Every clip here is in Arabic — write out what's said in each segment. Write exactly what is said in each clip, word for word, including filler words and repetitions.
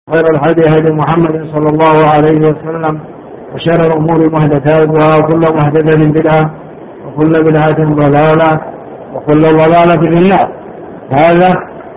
خير الهدي هدي محمد صلى الله عليه وسلم، وشر الأمور محدثاتها، وكل محدثة بدعة، وكل بدعة ضلالة، وكل ضلالة في النار. هذا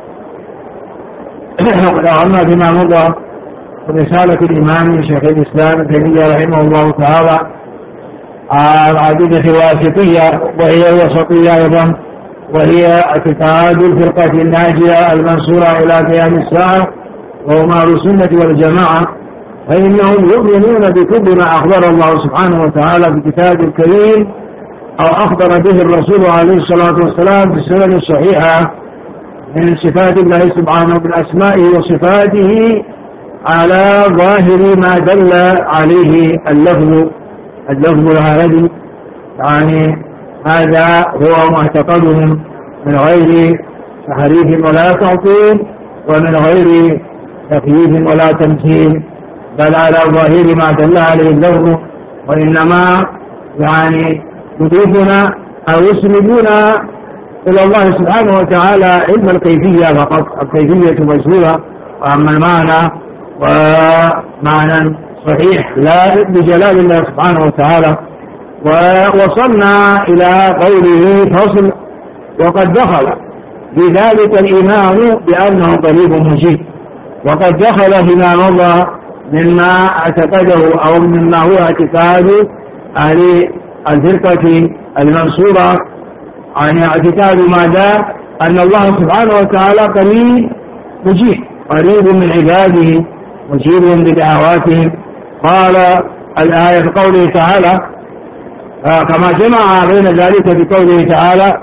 وقد فيما مضى رسالة الإمام شيخ الإسلام ابن تيمية رحمه الله تعالى العقيدة الواسطية، وهي الوسطية أيضا، وهي اعتقاد الفرقة الناجية المنصورة إلى قيام الساعة، وهم أهل السنة والجماعة، فإنهم يؤمنون بكل ما أخبر الله سبحانه وتعالى في كتابه الكريم أو أخبر به الرسول عليه الصلاة والسلام في السنن الصحيحة من صفات الله سبحانه من أسمائه وصفاته على ظاهر ما دل عليه اللفظ اللفظ العربي. يعني هذا هو معتقدهم من غير تحريف ولا تعطيل، ومن غير تكييف ولا تمثيل، بل على ظاهر ما دل عليه اللفظ، وإنما يعني يضيفنا أو يسندنا إلى الله سبحانه وتعالى علم الكيفية فقط، الكيفية مجهولة، وأما المعنى ومعنى صحيح لا بجلال الله سبحانه وتعالى. ووصلنا إلى قوله فصل: وقد دخل بذلك الإيمان بأنه قريب مجيب. وقد دخل فيما مضى مما اعتقده أو مما هو اعتقاد أهل الفرقة المنصورة عن اعتقاد ماذا؟ أن الله سبحانه وتعالى قريب مجيب، قريب من عباده، مجيب بدعواتهم. قال الآية في قوله تعالى كما جمع بين ذلك بقوله تعالى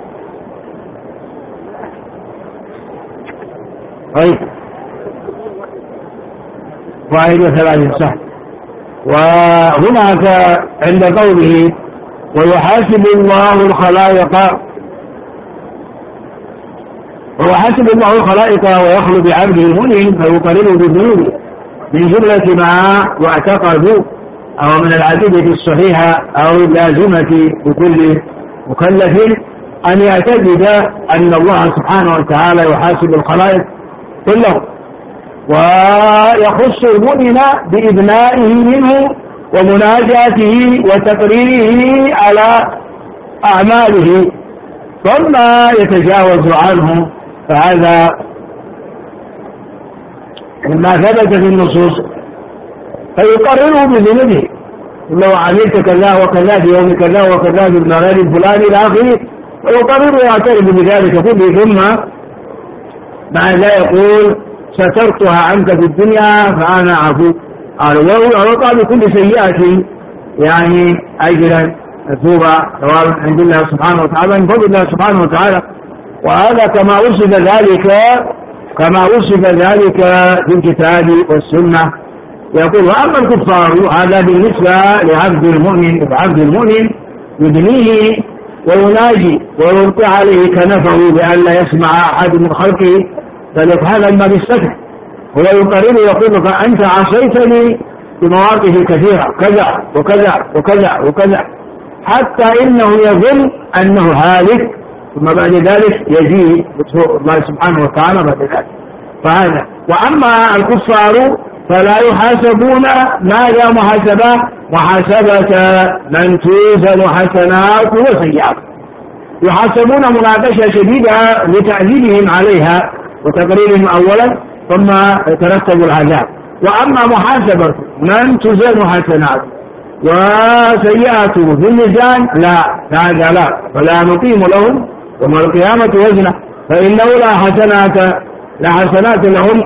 طيب واحد وثلاثين صح. وهناك عند قوله ويحاسب الله الخلائق ويحاسب الله الخلائق ويخلو بعبده المؤمن فيقرره بالذنوب من جملة ما يعتقد أو من العقيدة الصحيحة أو اللازمة بكل مكلف أن يعتقد أن الله سبحانه وتعالى يحاسب الخلائق كلهم، ويخص المؤمن بإبنائه منه ومناجاته وتقريره على أعماله، ثم يتجاوز عنه. فهذا مما ثبت في النصوص، فيقرره بذنوبه: لو عملت كذا وكذا في يوم كذا وكذا في المغرب الفلاني إلى آخره، ويقرر ويعترف بذلك كله، ثم بعد لا يقول سترتها عنك في الدنيا فأنا عفو ويعطى بكل سيئة يعني أجرا مكتوبا سواء عند الله سبحانه وتعالى من فضل الله سبحانه وتعالى. وهذا كما وصف ذلك كما وصف ذلك في الكتاب والسنة. يقول: وأما الكفار هذا بالنسبة لعبد المؤمن، عبد المؤمن يدنيه ويناجي ويلقي عليه كنفه بأن لا يسمع أحد من خلقه، بل يفعل ما بالستر، هو يقرر يقول: فأنت عصيتني في مواقف كثيرة كذا وكذا وكذا وكذا، حتى إنه يظن أنه هالك، ثم بعد ذلك يجيء الله سبحانه وتعالى بعد ذلك. فهذا. وأما الكفار فلا يحاسبون ماذا محاسبة محاسبة من توزن حسنات وسيئات، يحاسبون مناقشة شديدة لتعذيبهم عليها وتقريرهم أولا، ثم يترتب العذاب. وأما محاسبة من توزن حسنات وسيئات في الميزان لا، هذا لا، فلا نقيم لهم يوم القيامة وزنا، فإنه لا حسنات لا حسنات لهم،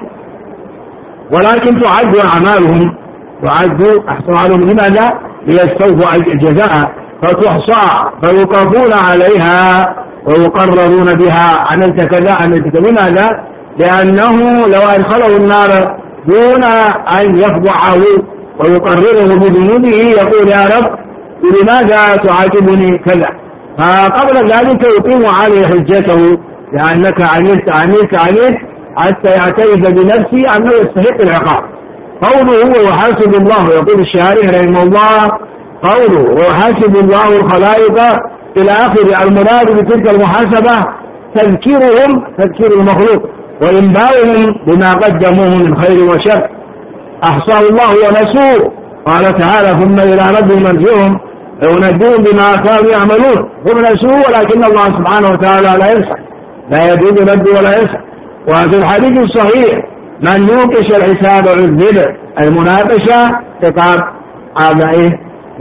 ولكن تعد أعمالهم تعد أعمالهم لماذا؟ ليستوفوا الجزاء، فتحصى فيوقفون عليها ويقررون بها: عملت كذا عملت كذا. لماذا؟ لأنه لو أدخله النار دون أن يفضحه ويقرره بذنوبه يقول: يا رب لماذا تعاتبني كذا؟ فقبل ذلك يقيم عليه حجته لأنك عملت عملت عملت حتى يعترف بنفسه أنه يستحق العقاب. قوله ويحاسب الله، يقول الشارح رحمه الله: قوله ويحاسب الله الخلائق إلى آخر، المراد بتلك المحاسبة تذكيرهم تذكير المخلوق وإنباؤهم بما قدموه من خير وشر، أحصاه الله ونسوه. قال تعالى ثم إلى ربهم مرجعهم فينبئهم بما كانوا يعملون. هم نسوه ولكن الله سبحانه وتعالى لا ينسى، لا يدين ربه ولا ينسى. وفي الحديث الصحيح من يوقش الحساب عذب. المناقشة تقام هذا إيه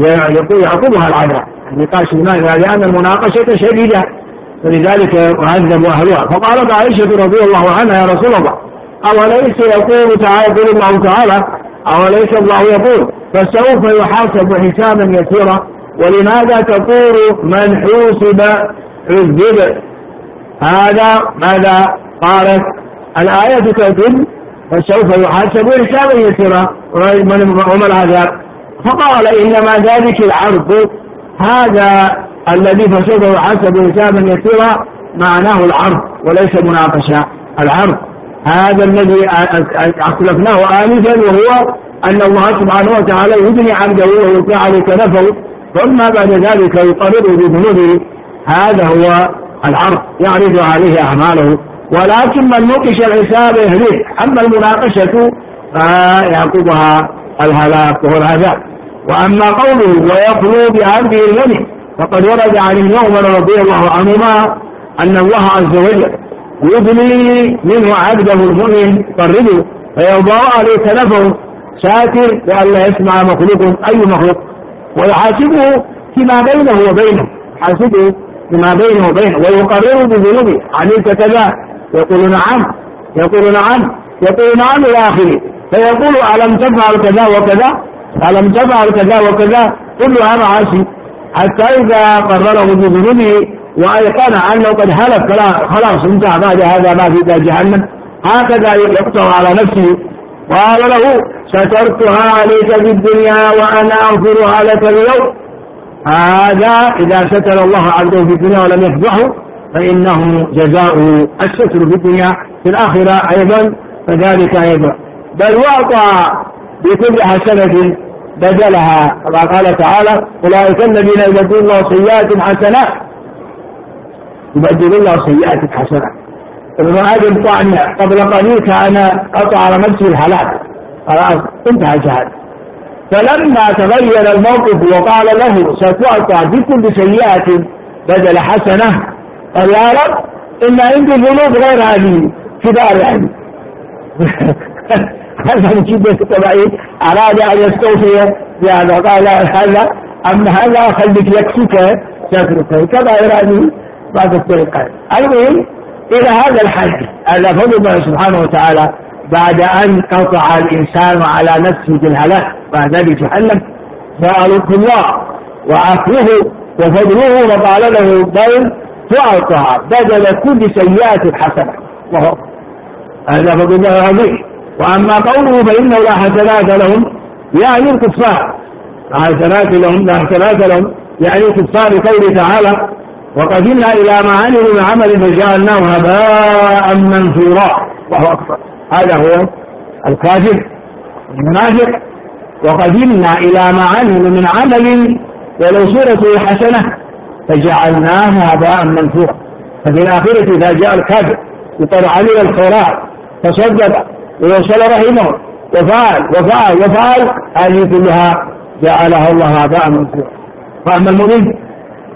يعقبها العذاب. النقاش لماذا؟ لأن المناقشة شديدة فلذلك عذب أهلها. فقالت عائشة رضي الله عنها يا رسول الله أوليس يقول تعالى يقول الله تعالى أوليس الله يقول فسوف يحاسب حسابا يسيرا ولماذا تقول من حوسب عذب؟ هذا ماذا قالت الآية تدل فسوف يحاسب حسابا يسيرا وما العذاب؟ فقال إنما ذلك العرض. هذا الذي فسوف يحاسب حسابا يسيرا معناه العرض وليس مناقشة. العرض هذا الذي أخلفناه آنفا وهو أن الله سبحانه وتعالى يدني عبده ويجعل كنفه ثم بعد ذلك يقرره بذنوبه. هذا هو العرض يعرض عليه أعماله. ولكن من نقش الحساب يهلك. أما المناقشة فيعقبها الهلاك وهو العذاب. وأما قوله ويخلو بعبده المؤمن فقد ورد عن ابن عمر رضي الله عنهما أن الله عز وجل يدني منه عبده المؤمن يقربه فيوضع عليه كنفه ساتر لئلا يسمع مخلوق أي مخلوق ويحاسبه فيما بينه وبينه يحاسبه فيما بينه وبينه ويقرره بذنوبه. علمت كذا يقول نعم يقول نعم يقول نعم إلى آخره. فيقول ألم تفعل كذا وكذا ألم تفعل كذا وكذا كلها معاصي حتى إذا قرره بذنوبه وأيقن أنه قد هلك خلاص انتهى بعد هذا ما في ذا جهنم. هكذا يقطع على نفسه. قال له ستركها عليك في الدنيا وأنا أغفرها لك اليوم. هذا إذا ستر الله عبده في الدنيا ولم يفضحه فإنه جزاؤه الستر في الدنيا في الآخرة أيضا فذلك أيضا. بل وأعطى بكل حسنة بدلها كما قال تعالى أولئك الذين يبدل الله سيئات حسنات يبدل الله سيئات حسنات. ابن آدم طعني قبل قليل كان قطع على نفسه الهلاك خلاص انتهى جهاد. فلما تغير الموقف وقال له ستعطى بكل سيئة بدل حسنة قال يا رب إن عندي ذنوب غير هذه كبار يعني هذا من شدة التبعيد أراد أن يستوفي بهذا قال هذا أما هذا خليك يكفيك سترك كبائر هذه بعد الطريقين. المهم إلى هذا الحد هذا فضل الله سبحانه وتعالى بعد أن قطع الإنسان على نفسه بالهلاك بعد ذلك جهنم فألق الله وعفوه وفضله وقال له بل تعطى بدل كل سيئات حسنة. هذا فضل الله العظيم. وأما قوله فإنه لا حسنات لهم يعني الكفار لا حسنات لهم لا حسنات لهم يعني الكفار قوله تعالى وقدمنا إلى ما عملوا من عمل فجعلناه هباء منثورا. وهو أكبر. هذا هو الكافر المنافق. وقدمنا إلى ما عملوا من عمل ولو صورته حسنة فجعلناه هباء منثورا. ففي الآخرة إذا جاء الكافر يطلع عليه الخيرات تصدق ويوصل رحمه وفعل وفعل وفعل هذه كلها جعلها الله هباء منثورا. فأما المؤمن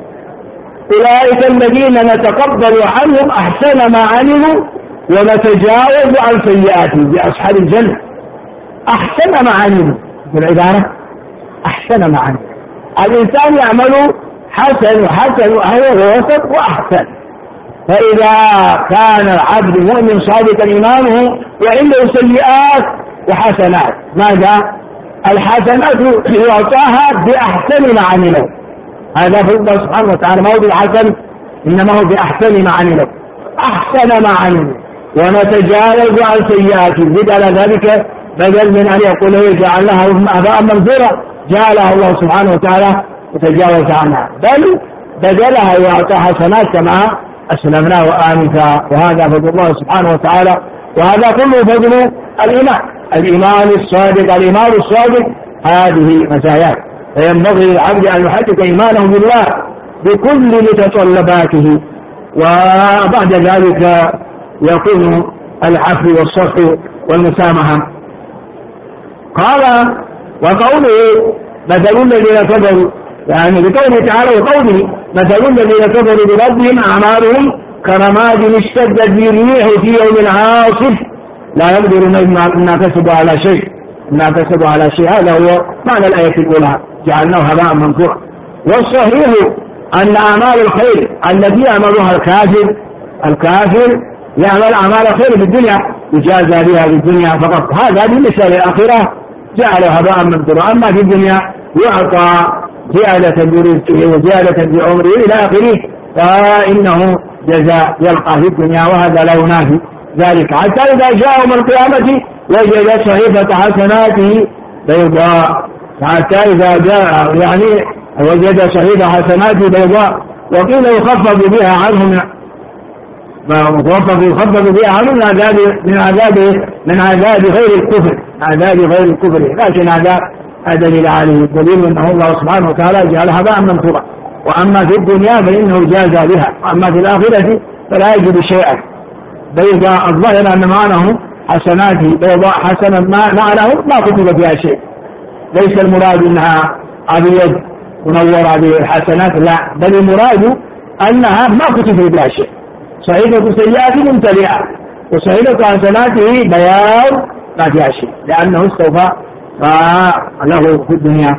أولئك الذين نتقبل عنهم أحسن ما عملوا ونتجاوز عن سيئاتهم بأصحاب الجنة. أحسن ما عملوا بالعبارة أحسن ما عملوا. الإنسان يعمل حسن وحسن وهو وسط وأحسن. فإذا كان العبد مؤمن صادقا إيمانه وعنده سيئات وحسنات ماذا؟ الحسنات يعطاها بأحسن ما عمله. هذا في الله سبحانه وتعالى ما هو بالحسن إنما هو بأحسن ما عمله أحسن ما عمله ونتجاوز عن سيئاته. بدل ذلك بدل من أن يقول جعلناها هباء منثورا جعلها الله سبحانه وتعالى وتجاوز عنها بل بدلها يعطى حسنات كما أسلمناه آنفا. وهذا فضل الله سبحانه وتعالى. وهذا كله فضل الإيمان الإيمان الصادق الإيمان الصادق هذه مزاياه. فينبغي للعبد أن يحقق إيمانه بالله بكل متطلباته وبعد ذلك يكون العفو والصفح والمسامحة. قال وقوله مثل الذين كفروا، يعني بقوله تعالى وقوله مثل الذين كفروا بربهم أعمالهم كرماد اشتدت به الريح في يوم عاصف لا يقدرون مما كسبوا على شيء مما كسبوا على شيء. هذا هو معنى الآية الأولى، جعلناه هباء منثورا. والصحيح أن أعمال الخير التي يعملها الكافر الكافر يعمل أعمال خير في الدنيا يجازى بها في الدنيا فقط، هذا بالنسبة للآخرة جعله هباء منثورا. أما في الدنيا يعطى زيادة برزقه وزيادة بعمره إلى آخره، فإنه جزاء يلقى في الدنيا، وهذا لا ينافي ذلك. حتى إذا جاء يوم القيامة وجد صحيفة حسناته بيضاء، حتى إذا جاء يعني وجد صحيفة حسناته بيضاء، وقيل يخفف بها عنه يخفف بها عنه من عذاب من عذاب من عذاب غير الكفر عذاب غير الكفر لكن عذاب هذا دليل عليه الدليل أنه الله سبحانه وتعالى جعلها هباء منثورا. وأما في الدنيا فإنه جازى بها، وأما في الآخرة فلا يجد شيئا. بيضاء الظاهر أن معناه حسناته بيضاء حسنا ما معناه ما كتب فيها شيء، ليس المراد أنها أبيض منورة بالحسنات، لا، بل المراد أنها ما كتب فيها شيء، صحيفة سيئات ممتلئة وصحيفة حسناته بياض ما فيها شيء لأنه استوفى له في الدنيا.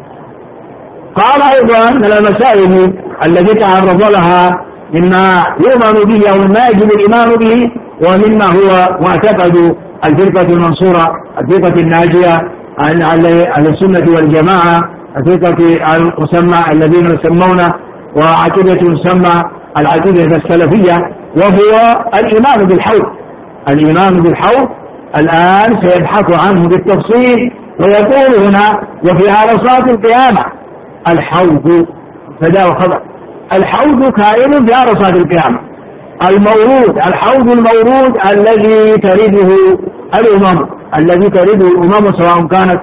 قال أيضا من المسائل التي تعرض لها مما يؤمن به أو مما يجب الإيمان به ومما هو معتقد الفرقة المنصورة الفرقة الناجية عن السنة والجماعة الفرقة المسمى الذين يسمون وعقيدة تسمى العقيدة السلفية، وهو الإيمان بالحوض. الإيمان بالحوض الآن سيبحث عنه بالتفصيل ويقول هنا وفي عرصات القيامة الحوض فدا وخبر. الحوض كائن في عرصات القيامة، المورود الحوض المورود الذي تريده الأمم الذي تريده الأمم سواء كانت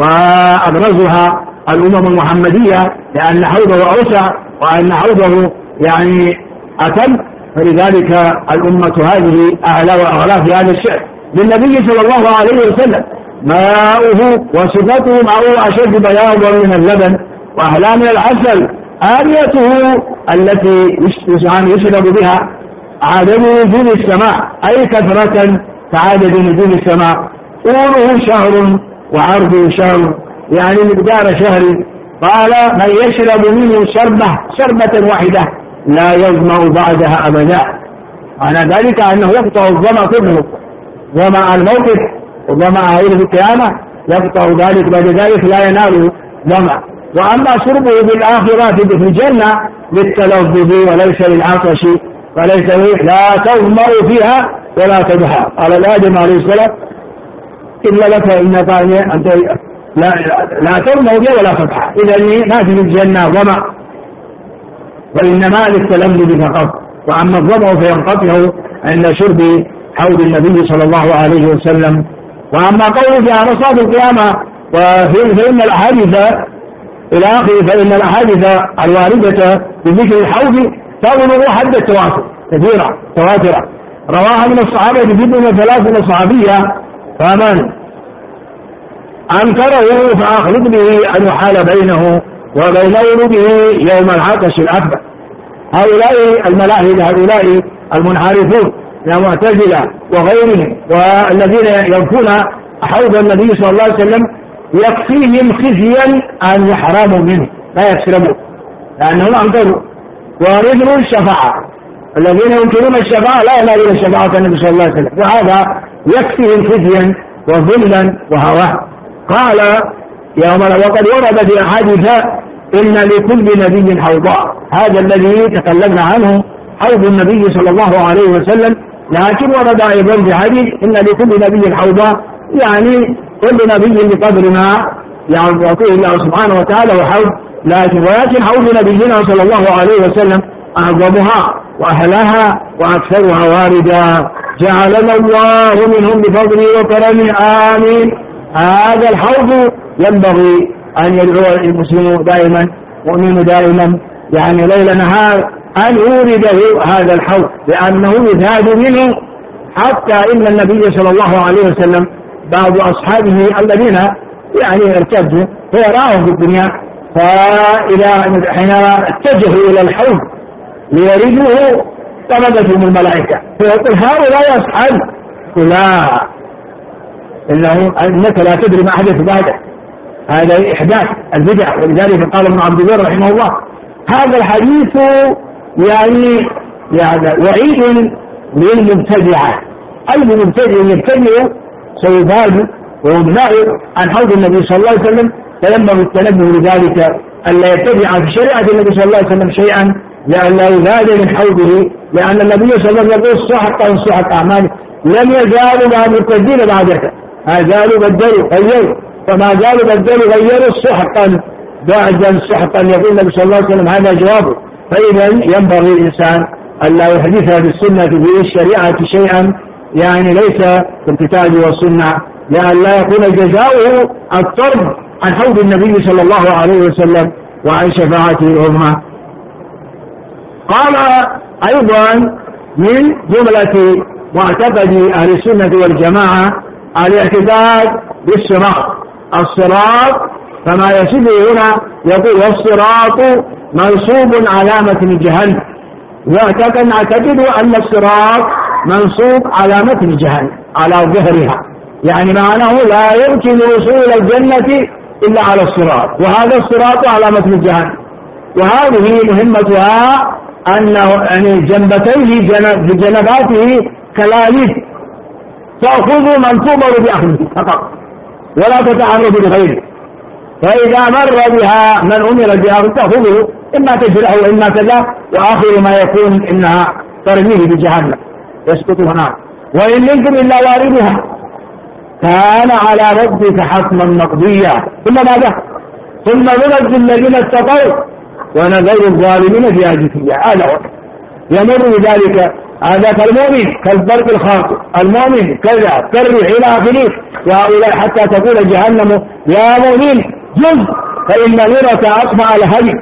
وأبرزها الأمم المحمدية، لأن حوضه أوسع وأن حوضه يعني أتم، فلذلك الأمة هذه أعلى وأغلى في هذا الشأن. للنبي صلى الله عليه وسلم ماؤه وصفته معه أشد بياضا من اللبن وأحلى من العسل، آنيته التي يشرب بها عدد نجوم السماء أي كثرة كعدد نجوم السماء، طوله شهر وعرضه شهر يعني مقدار شهر. قال من يشرب منه شربة شربة واحدة لا يظمأ بعدها أبدا. معنى ذلك أنه يقطع الظمأ كله، ظمأ الموقف وظمأ في القيامة يقطع ذلك، بعد ذلك لا ينال ظمأ. وأما شربه بالآخرة في الجنة للتلذذ وليس للعطش وليس لا تظمأ فيها ولا تضحى. قال الآدم عليه السلام إلا لك إنك أنت لا, لا تظمأ فيها ولا تضحى، إذا ما في الجنة ظمأ وإنما للتلذذ فقط. وأما الظمأ فينقطع عند شرب حوض النبي صلى الله عليه وسلم. وأما قوله في عرصات القيامة فإن الأحاديث إلى آخره فإن الأحاديث الواردة بذكر الحوض تبلغ حد التواتر كثيرة تواترة، رواها من الصحابة جد من ثلاث صحابية، فمن أنكره فأخلق به أن يحال بينه وبين ولده يوم العطش الأكبر. هؤلاء الملاحدة هؤلاء المنحرفون من المعتزلة وغيرهم والذين ينفون حوض النبي صلى الله عليه وسلم يكفيهم خزيا أن يحرموا منه لا يشربوا لأنهم أنكروا ورثوا الشفاعة. الذين ينكرون الشفاعة لا ينالون الشفاعة النبي صلى الله عليه وسلم، وهذا يكفيهم خزيا وذلا وهوى. قال يوم وقد ورد في أحاديث إن لكل نبي حوضا، هذا الذي تكلمنا عنه حوض النبي صلى الله عليه وسلم، لكن ورد أيضا في حديث إن لكل نبي حوضا، يعني كل نبي بقدر ما يعطيه الله سبحانه وتعالى وحوض، لكن ولكن حوض نبينا صلى الله عليه وسلم أعظمها وأهلها وأكثرها واردا، جعلنا الله منهم بفضله وكرمه آمين. هذا الحوض ينبغي أن يدعو المسلم دائما مؤمن دائما يعني ليل نهار أن يورده هذا الحوض، لأنه يزاد منه، حتى إن النبي صلى الله عليه وسلم بعض أصحابه الذين يعني ارتدوا هو رأهم في الدنيا، فإذا حين اتجهوا إلى الحوض ليردوه طردتهم الملائكة، فيقول هؤلاء أصحاب، لا إنه إنك لا تدري ما حدث بعده، هذا إحداث البدع. ولذلك قال ابن عبد البر رحمه الله هذا الحديث يعني يعني وعيد للمبتدعة. المبتدع يبتدع سيفاد ويبنى عن حوض النبي صلى الله عليه وسلم، فينبغي التنبه لذلك ألا يتبع في شريعة النبي صلى الله عليه وسلم شيئا لأن لا يزاد من حوضه، لأن النبي صلى الله عليه وسلم يقول صحة من صحة أعماله، لم يزالوا بعد مرتدين بعد ما زالوا بدلوا غيروا، فما زالوا بدلوا غيروا سحقا بعدا سحقا، يقول النبي صلى الله عليه وسلم هذا جوابه. فإذا ينبغي الإنسان أن لا يحدث بالسنة في الشريعة شيئا يعني ليس في الكتاب والسنة، لأن لا يكون جزاؤه الطرد عن حوض النبي صلى الله عليه وسلم وعن شفاعته العظمى. قال أيضا من جملة معتقد أهل السنة والجماعة الاعتقاد بالصراط. الصراط فما يسده هنا يقول والصراط منصوب على متن جهنم، واعتقد نعتقد أن الصراط منصوب على متن جهنم على ظهرها، يعني معناه لا يمكن وصول الجنة إلا على الصراط، وهذا الصراط على متن جهنم. وهذه مهمتها أنه يعني جنبتيه بجنباته كلاليب تأخذ من تؤمر بأخذه فقط ولا تتعرض لغيره، فإذا مر بها من أمر بأخذه تأخذه إما تجرأه وإما كذا، وآخر ما يكون إنها ترميه بجهنم يسقط هناك. وإن منكم إلا واردها كان على ربك حتما مقضيا، ثم ماذا؟ ثم ننجي الذين اتقوا ونذر الظالمين فيها جثيا. هذا هو يمر بذلك، هذا كالمؤمن كالبرق الخاطئ، المؤمن كذا كالريح إلى آخره، وهؤلاء حتى تقول جهنم يا مؤمن جز فإن نورك أطفأ الهدي،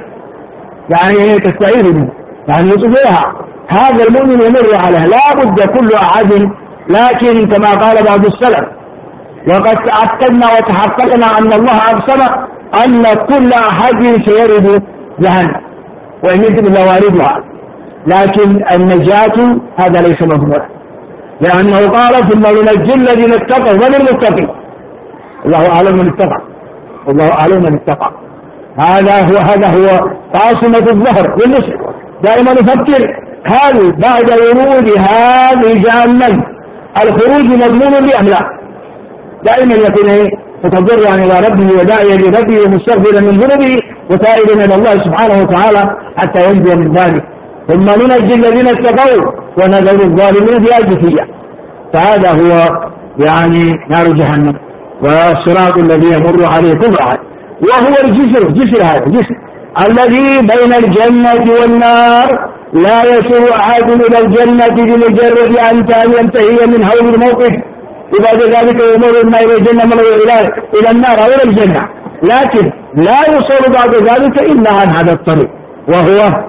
يعني تستعيذ منه يعني يطفئها. هذا المؤمن يمر عليه لا بد كل أحد، لكن كما قال بعض السلف وقد تأكدنا وتحققنا أن الله أقسم أن كل أحد سيرد جهنم وإن منكم إلا واردها، لكن النجاة هذا ليس مضمونا، لأنه قال ثم ننجي الذين اتقوا. من المتقي؟ الله أعلم من اتقى، والله أعلم من اتقى. هذا هو هذا هو قاصمة الظهر والنصر. دائما نفكر هل بعد ورود هذه جهنم الخروج مضمون أم لا؟ دائما يكون متضرعا إلى ربه وداعيا لربه ومستغفرا من ذنوبه وتائبا إلى الله سبحانه وتعالى حتى ينجو من ذلك. ثم ننجي الذين اتقوا ونذر الظالمين فيها جثيا. فهذا هو يعني نار جهنم والصراط الذي يمر عليه كل أحد، وهو الجسر جسر هذا الجسر الذي بين الجنة والنار. لا يصل أحد إلى الجنة بمجرد أن ينتهي من هول الموقف، وبعد ذلك يمر ما إلى الجنة من إلى النار أو إلى الجنة، لكن لا يوصل بعد ذلك إلا عن هذا الطريق، وهو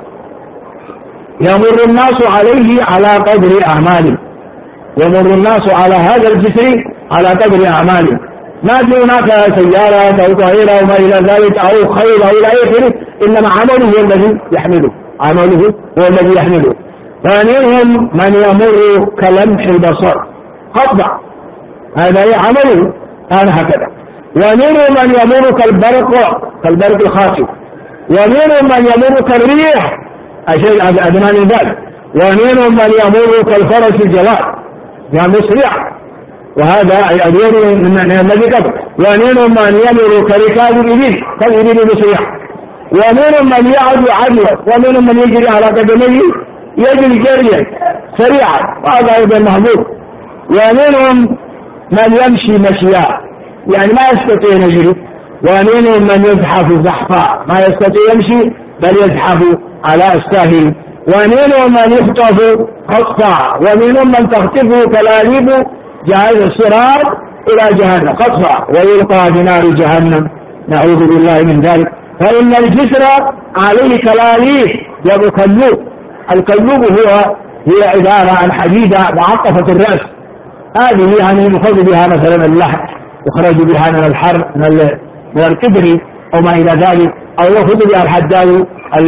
يمر الناس عليه على قدر أعماله. يمر الناس على هذا الجسر على قدر أعماله، ما في هناك سيارة أو طائرة وما إلى ذلك أو خيل أو إلى آخره، إنما عمله هو الذي يحمله، عمله هو الذي يحمله. فمنهم من يمر كلمح البصر خطأ، هذا عمله كان هكذا. ومنهم من يمر كالبرق كالبرق الخاطئ، ومنهم من يمر كالريح أشياء أدنى من ذلك، ومنهم من يمر كالفرس الجواد يعني مسرع، وهذا أدوار من الذي قبل. ومنهم من يمر كركاب الإبل كالإبل مسرع، ومنهم من يعد عدوى، ومنهم من يجري على قدميه يجري جريا سريعا، وهذا أيضا محمود. ومنهم من يمشي مشيا يعني ما يستطيع يجري، ومنهم من يزحف زحفا ما يستطيع يمشي بل يزحف على أستاهل، ومنهم من يخطف خطفا، ومنهم من تخطفه كلاليب جهاز الصراط إلى جهنم خطفا ويلقى بنار جهنم، نعوذ بالله من ذلك. فإن الجسر عليه كلاليب يبقى كلوب. الكلوب هو هي عبارة عن حديدة معطفة الرأس، هذه يعني يخذ بها مثلا اللحم يخرج بها من الحر من القدر أو ما إلى ذلك، أو يأخذ بها الحداد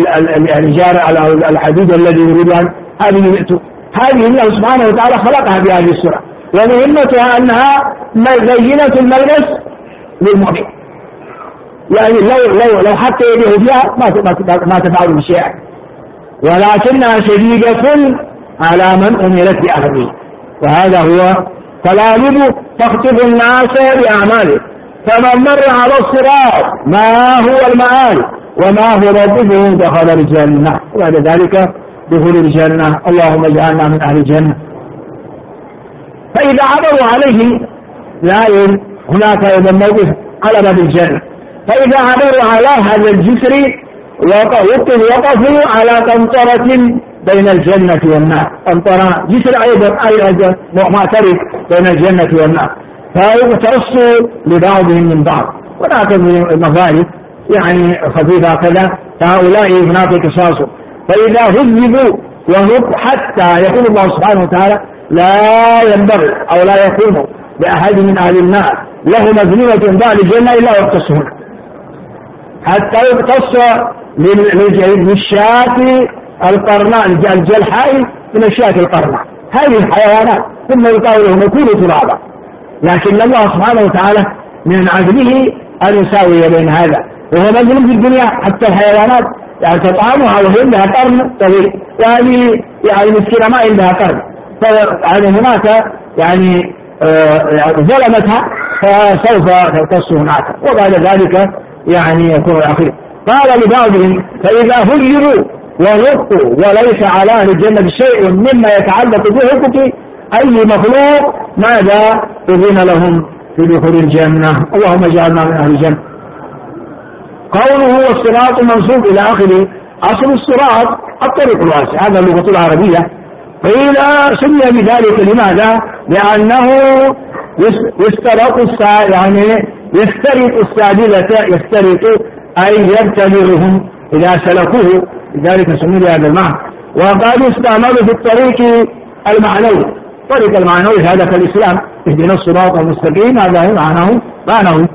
الحديد الذي يريد أن هذه هذه الله سبحانه وتعالى خلقها بهذه السرعة، ومهمتها أنها زينة الملبس للمؤمن، يعني لو لو لو حتى يده فيها ما ما تفعل شيئا، ولكنها شديدة على من أمرت بأخذه، وهذا هو تلابب تخطف الناس بأعماله، فمن مر على الصراط ما هو المآل وما هو موقفه دخل الجنة، وبعد ذلك دخول الجنة. اللهم اجعلنا من أهل الجنة. فإذا عبروا عليه لا هناك أيضا موقف قلب بالجنة، فإذا عبروا على هذا الجسر وقفوا على قنطرة بين الجنة والنار، قنطرة جسر أيضا أيضا معترف بين الجنة والنار، فيقتص لبعضهم من بعض، ولكن المغارب يعني خفيفة كذا، فهؤلاء هناك قصاص. فإذا هذبوا وهب حتى يقول الله سبحانه وتعالى لا ينبغي أو لا يكون لأحد من أهل النار له مذنبة بعد الجنة إلا يقتص هنا، حتى يقتص للشاة القرناء الجلحاء من الشاة القرناء، هذه الحيوانات ثم يقال لهم كونوا ترابا، لكن الله سبحانه وتعالى من عدله أن يساوي بين هذا، وهو مظلم في الدنيا حتى الحيوانات يعني تطعمها وهي عندها قرن طويل، يعني يعني مسكينة ما عندها قرن، فيعني هناك يعني ظلمتها فسوف تقتص هناك، وبعد ذلك يعني يكون الأخير. قال لبعضهم فإذا هجروا ونقوا وليس على أهل الجنة شيء مما يتعلق بحقوق أي مخلوق ماذا أذن لهم في دخول الجنة. اللهم اجعلنا من أهل الجنة. قوله والصراط منصوب إلى آخره، أصل الصراط الطريق الواسع، هذا اللغة العربية، قيل سمي بذلك لماذا؟ لأنه يسترق يعني يسترق السادلة، يسترق أي يبتلغهم إذا سلكوه، لذلك سمي بهذا المعنى. وقد يستعمل في الطريق المعنوي، طريق المعنوي هذا كالإسلام، اهدنا الصراط المستقيم، هذا معناه معنوي.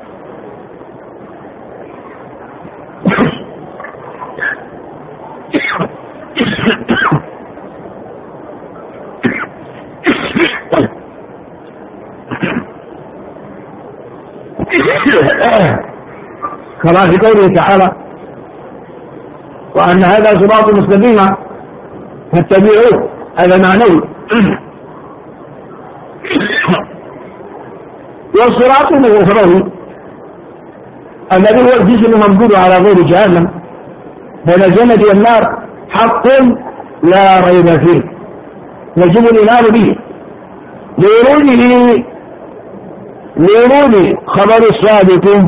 كما في قوله تعالى وأن هذا صراط مستقيم فاتبعوه، هذا معنوي. والصراط الأخروي الذي هو الجسر الممدود على غير جهنم بين الجنة والنار حق لا ريب فيه، يجب الإيمان به لوروده لورود خبر الصادق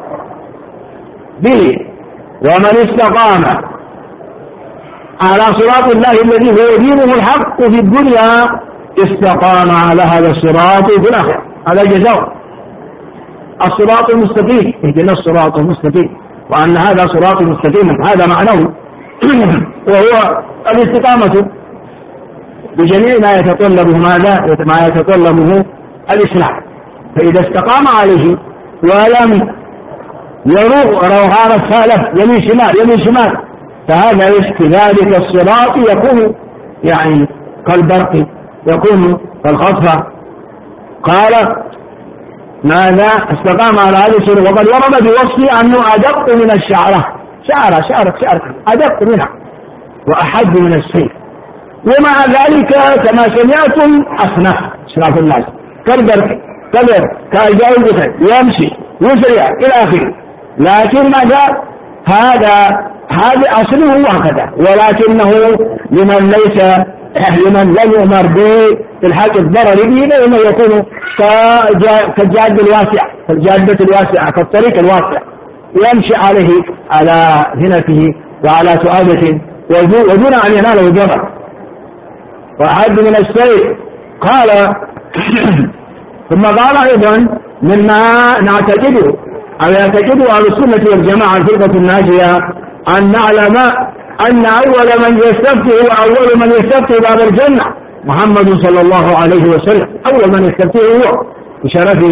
به. ومن استقام على صراط الله الذي هو دينه الحق في الدنيا استقام على هذا الصراط في الآخرة، هذا جزاء الصراط المستقيم، اهدنا الصراط المستقيم، وأن هذا صراط مستقيم هذا معناه وهو الاستقامة بجميع ما يتطلبه ماذا ما يتطلبه الإسلام. فإذا استقام عليه ولم يروغ روغان السالف يمين شمال يمين شمال فهذا كذلك الصراط يكون يعني كالبرق، يكون كالخطفة. قال ماذا استقام على هذه الصراط، وقد ورد بوصفه أنه أدق من الشعرة، شعرة شعرة شعرة أدق منها وأحد من السيف، ومع ذلك كما سمعتم أصنع أصناف الناس كالبرق كبر كالجوزة يمشي يسرع إلى آخره، لكن ماذا هذا هذا أصله هكذا، ولكنه لمن ليس لمن لم يؤمر بالحق الضرر به فإنه يكون كالجادة الواسعة كالجادة الواسعة كالطريق الواسع يمشي عليه على هنته وعلى سؤادته ودون أن يناله ضرر وأحد من السيف. قال ثم قال أيضا مما نعتقده أو يعتقده أهل السنة والجماعة الفرقة الناجية أن نعلم أن أول من يستفتح أول من يستفتح باب الجنة محمد صلى الله عليه وسلم، أول من يستفتح هو بشرفه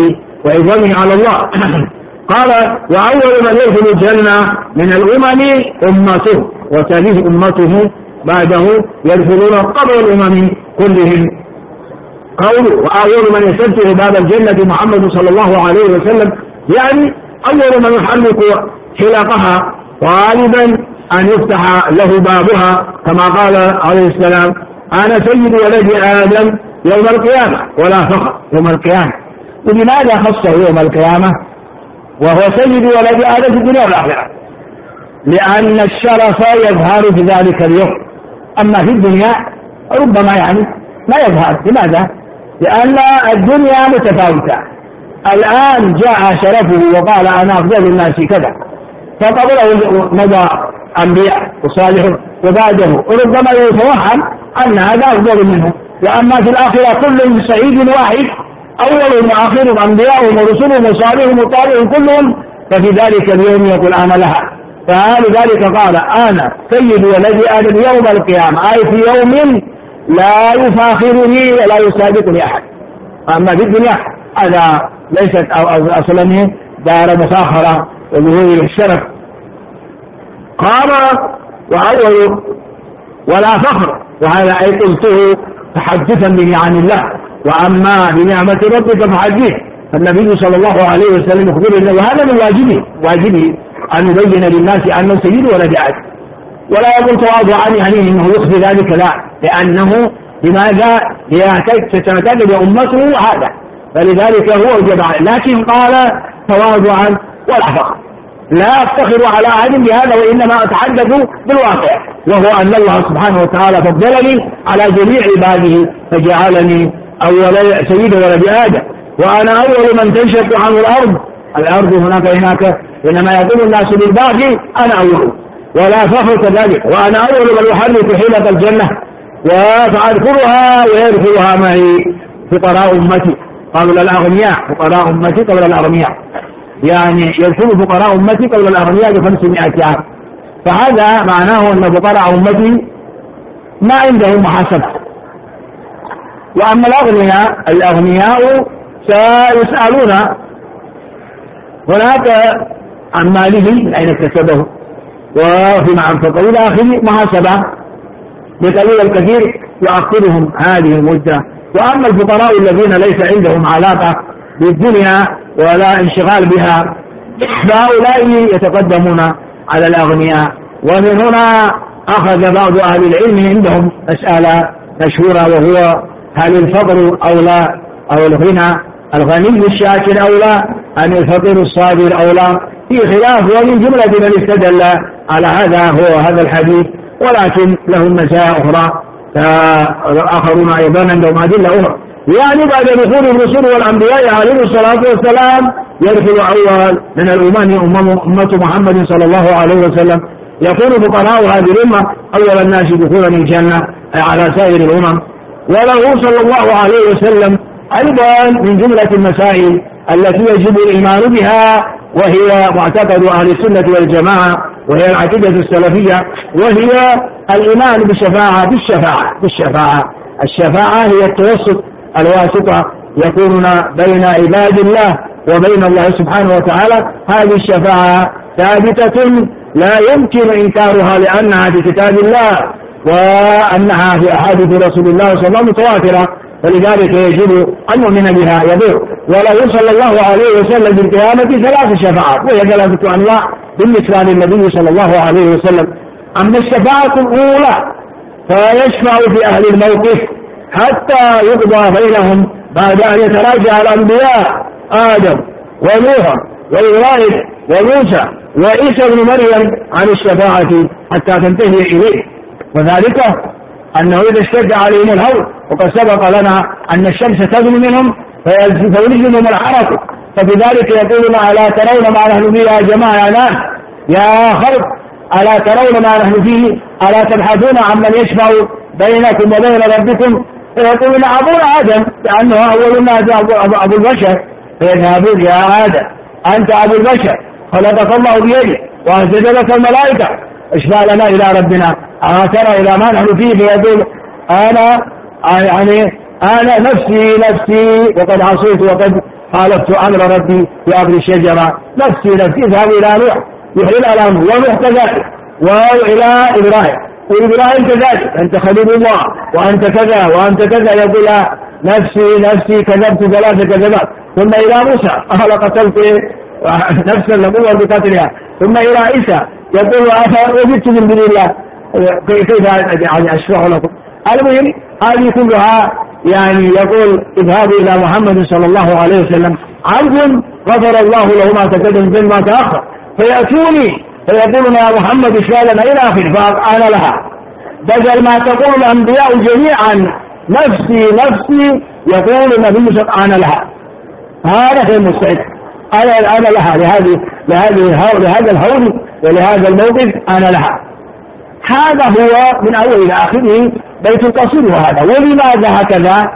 وعظمه على الله. قال وأول من يدخل الجنة من الأمم أمته وتليه أمته بعده يدخلون قبل الأمم كلهم. قوله وأول من يستفتح باب الجنة محمد صلى الله عليه وسلم، يعني أول من يحرك حلقها طالبا أن يفتح له بابها، كما قال عليه السلام أنا سيد ولد آدم يوم القيامة ولا فخر يوم القيامة. ولماذا خصه يوم القيامة وهو سيد ولد آدم في الدنيا والآخرة؟ لأن الشرف يظهر في ذلك اليوم، أما في الدنيا ربما يعني ما يظهر. لماذا؟ لأن الدنيا متفاوتة. الآن جاء شرفه وقال أنا أفضل الناس كذا، فقبله مضى أنبياء وصالحون وبعده، وربما يتوهم أن هذا أفضل منه. وأما في الآخرة كل سعيد واحد، أول وآخر أنبياءهم ورسلهم وصالحهم وطالحهم كلهم، ففي ذلك اليوم يقول أنا لها. فلذلك قال أنا سيد ولد آدم يوم القيامة، أي في يوم لا يفاخرني ولا يسابقني أحد. أما في الدنيا هذا ليست أصلا دار مفاخرة وظهور الشرف. قال وأول ولا فخر، وهذا أي قلته تحدثا بنعم الله، وأما بنعمة ربك فحدث. فالنبي صلى الله عليه وسلم يخبر الله، وهذا من واجبه واجبه أن يبين للناس أنه سيد ولد آدم، ولا يقول تواضعا يعني أنه يخفي ذلك، لا، لأنه لماذا؟ ستعتقد أمته هذا، فلذلك هو الجماعة. لكن قال تواضعا ولا فخر، لا أفتخر على أحد بهذا، وإنما أتحدث بالواقع، وهو أن الله سبحانه وتعالى فضلني على جميع عباده فجعلني أول سيد ولد آدم، وأنا أول من تنشق عنه الأرض. الأرض هناك هناك إنما يقول الناس بالباقي أنا أول، ولا فخر كذلك، وأنا أول من يحرك حيلة الجنة فأدخلها ويدخلها معي فقراء أمتي قبل الأغنياء، فقراء أمتي قبل الأغنياء، يعني يدخل فقراء أمتي قبل الأغنياء بخمسمائة عام. فهذا معناه أن فقراء أمتي ما عندهم محاسبة، وأما الأغنياء الأغنياء سيسألون هناك عن ماله من أين اكتسبه وفيما أنفقه إلى آخره، محاسبة بقليل الكثير يؤخرهم هذه المدة. وأما الفقراء الذين ليس عندهم علاقة بالدنيا ولا انشغال بها، فهؤلاء يتقدمون على الأغنياء. ومن هنا أخذ بعض أهل العلم عندهم مسألة مشهورة، وهو هل الفقر أولى أو الغنى، الغني الشاكر أولى أم الفقير الصابر أولى؟ في خلاف، ومن جملة من استدل على هذا هو هذا الحديث، ولكن لهم مسائل أخرى فآخرون أيضا عندهم أدلة أخرى. يعني بعد دخول الرسل والأنبياء عليه الصلاة والسلام يدخل أول من الأمم أمة محمد صلى الله عليه وسلم، يكون فقراء هذه الأمة أول الناس دخولا الجنة على سائر الأمم. وله صلى الله عليه وسلم أيضا من جملة المسائل التي يجب الإيمان بها، وهي معتقد أهل السنة والجماعة، وهي العقيدة السلفية، وهي الإيمان بالشفاعة بالشفاعة بالشفاعة الشفاعة هي التوسط الواسطة يكون بين عباد الله وبين الله سبحانه وتعالى. هذه الشفاعة ثابتة لا يمكن إنكارها، لأنها في كتاب الله وأنها في أحاديث رسول الله صلى الله عليه وسلم متواترة، فلذلك يجب أن نؤمن بها. يدور وله صلى الله عليه وسلم بالقيامة ثلاث شفاعات، وهي ثلاثة أنواع بالنسبة للنبي صلى الله عليه وسلم. أما الشفاعة الأولى فيشفع في أهل الموقف حتى يقضى بينهم بعد أن يتراجع الأنبياء آدم ونوح وإبراهيم وموسى وعيسى بن مريم عن الشفاعة حتى تنتهي إليه. وذلك أنه إذا اشتد عليهم الهول، وقد سبق لنا أن الشمس تغني منهم فيلزمهم الحركة، فبذلك يقولون ألا ترون ما نحن فيه يا جماعة يا ناس يا خلق، ألا ترون ما نحن فيه، ألا تبحثون عمن يشفع بينكم وبين ربكم؟ فيقولون أبونا آدم، لأنه أول الناس أبو البشر، فيذهبون يا آدم أنت أبو البشر خلقك الله بيده وأسجد لك الملائكة، اشفع لنا إلى ربنا، ألا ترى إلى ما نحن فيه؟ فيقول أنا يعني أنا نفسي نفسي وقد عصيت وقد خالفت أمر ربي في أمر الشجرة، نفسي نفسي. اذهبوا إلى نوح يحيي الأمر، ونوح كذلك، وإلى إبراهيم وإبراهيم كذلك، أنت خليل الله وأنت كذا وأنت كذا، يقول نفسي نفسي كذبت ثلاث كذبات. ثم إلى موسى قال قتلت نفسا لقوة بقتلها. ثم إلى عيسى يقول وجدت من دون الله كيف يعني أشرح لكم. المهم هذه كلها يعني يقول اذهبوا إلى محمد صلى الله عليه وسلم عبد غفر الله له ما تقدم من ما تأخر، فيأتوني فيقولون يا محمد اشفع لنا إلى آخره، فأنا لها. بدل ما تقول الأنبياء جميعا نفسي نفسي، يقول النبي صلى الله عليه وسلم أنا لها. هذا هو المستعد، أنا أنا لها لهذه لهذه لهذا الهول ولهذا الموقف أنا لها. هذا هو من أول إلى آخره بيت القصير. وهذا ولماذا هكذا؟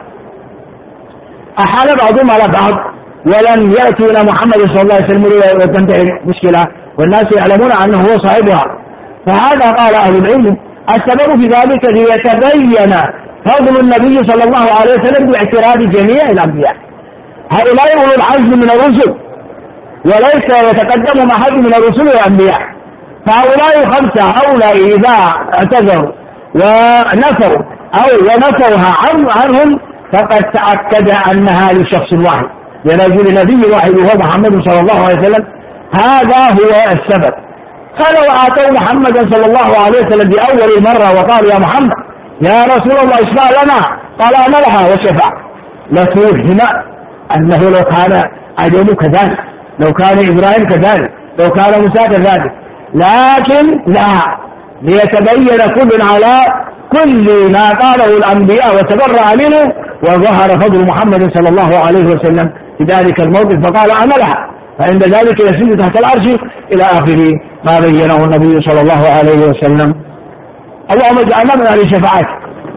أحال بعضهم على بعض ولم يأتوا إلى محمد صلى الله عليه وسلم وتنتهي مشكلة والناس يعلمون أنه هو صاحبها. فهذا قال أهل العلم السبب في ذلك ليتبين فضل النبي صلى الله عليه وسلم باعتراف جميع الأنبياء. هؤلاء أولو العزم من الرسل، وليس يتقدم أحد من الرسل والأنبياء. فهؤلاء خمسة هؤلاء إذا اعتذروا ونفوا أو ونفوها عنهم فقد تأكد أنها لشخص واحد، لرجل نبي واحد وهو محمد صلى الله عليه وسلم. هذا هو السبب. فلو آتوا محمدا صلى الله عليه وسلم بأول مرة وقالوا يا محمد يا رسول الله اشفع لنا، قال أنا لها وشفع، لتوهم أنه لو كان أجل كذلك، لو كان إبراهيم كذلك، لو كان موسى كذلك. لكن لا، ليتبين كل على كل ما قاله الأنبياء وتبرأ منه، وظهر فضل محمد صلى الله عليه وسلم في ذلك الموقف فقال أنا لها، فعند ذلك يسجد تحت العرش إلى آخر ما بينه النبي صلى الله عليه وسلم. اللهم اجعلنا من أهل الشفاعة.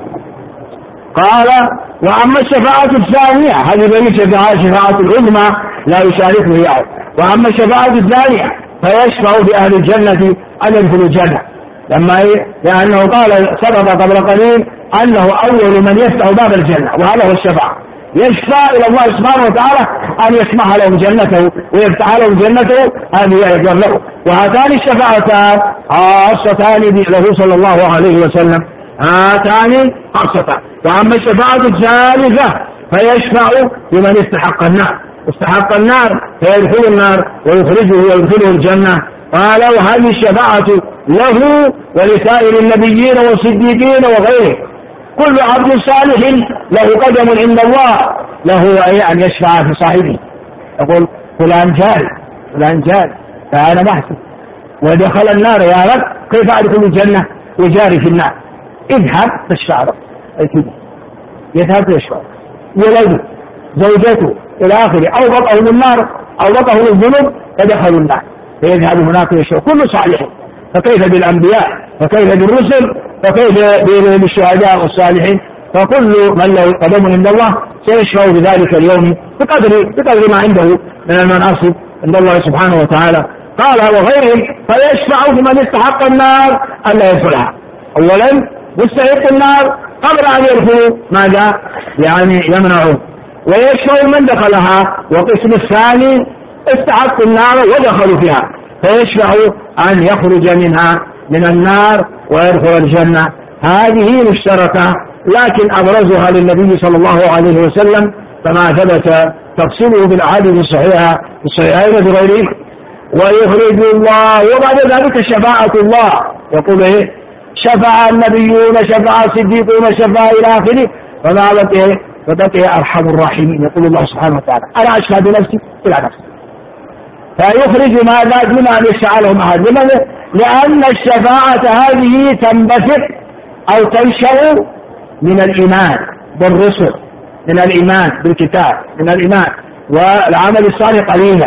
قال وأما الشفاعة الثانية، هذه بين شفاعة العظمى لا يشاركه إياه. وأما الشفاعة الثانية فيشفع بأهل الجنة أن يدخلوا الجنة، لما لأنه قال سبق قبل قليل أنه أول من يفتح باب الجنة، وهذا هو الشفاعة. يشفع إلى الله سبحانه وتعالى أن يسمح لهم جنته ويفتح لهم جنته، هذه أيضا له. وهاتان الشفاعتان خاصتان له صلى الله عليه وسلم، هاتان خاصتان. وأما الشفاعة الثالثة فيشفع لمن استحق النار، استحق النار فيدخل النار ويخرجه ويدخله الجنة. قال وهذه الشفاعة له ولسائر النبيين والصديقين وغيره. كل عبد صالح له قدم عند الله، له أن يشفع في صاحبه، يقول فلان جال فلان جال فأنا محسن ودخل النار، يا رب كيف أدخل الجنة وجاري في النار؟ اذهب تشفع رب، يذهب يشفع، ولده زوجته إلى آخره، أو بطأه من النار أو بطأه من الذنوب فدخلوا النار، فيذهب هناك يشفع كل صالح. فكيف بالأنبياء، فكيف بالرسل، فكيف بالشهداء والصالحين؟ فكل من له قدم عند الله سيشفع بذلك اليوم بقدر بقدر ما عنده من المناصب عند الله سبحانه وتعالى. قال وغيرهم فيشفع لمن استحق النار أن لا يدخلها. أولا مستحق النار قبل أن يدخلوا ماذا؟ يعني يمنعون. ويشفع من دخلها، وقسم الثاني استحقوا النار ودخلوا فيها فيشفع أن يخرج منها من النار ويدخل الجنة. هذه مشتركة، لكن أبرزها للنبي صلى الله عليه وسلم كما ثبت تفصيله بالأحاديث الصحيحة الصحيحين بغيره. ويخرج الله، وبعد ذلك شفاعة الله، يقول إيه؟ شفع النبيون، شفع الصديقون، شفع إلى آخره. فما بقي فبقي أرحم الراحمين، يقول الله سبحانه وتعالى أنا أشفع بنفسي إلى نفسي. فيخرج ماذا دون أن يشفع لهم أحد. لماذا؟ لأن الشفاعة هذه تنبثق أو تنشأ من الإيمان بالرسل، من الإيمان بالكتاب، من الإيمان والعمل الصالح قليلا.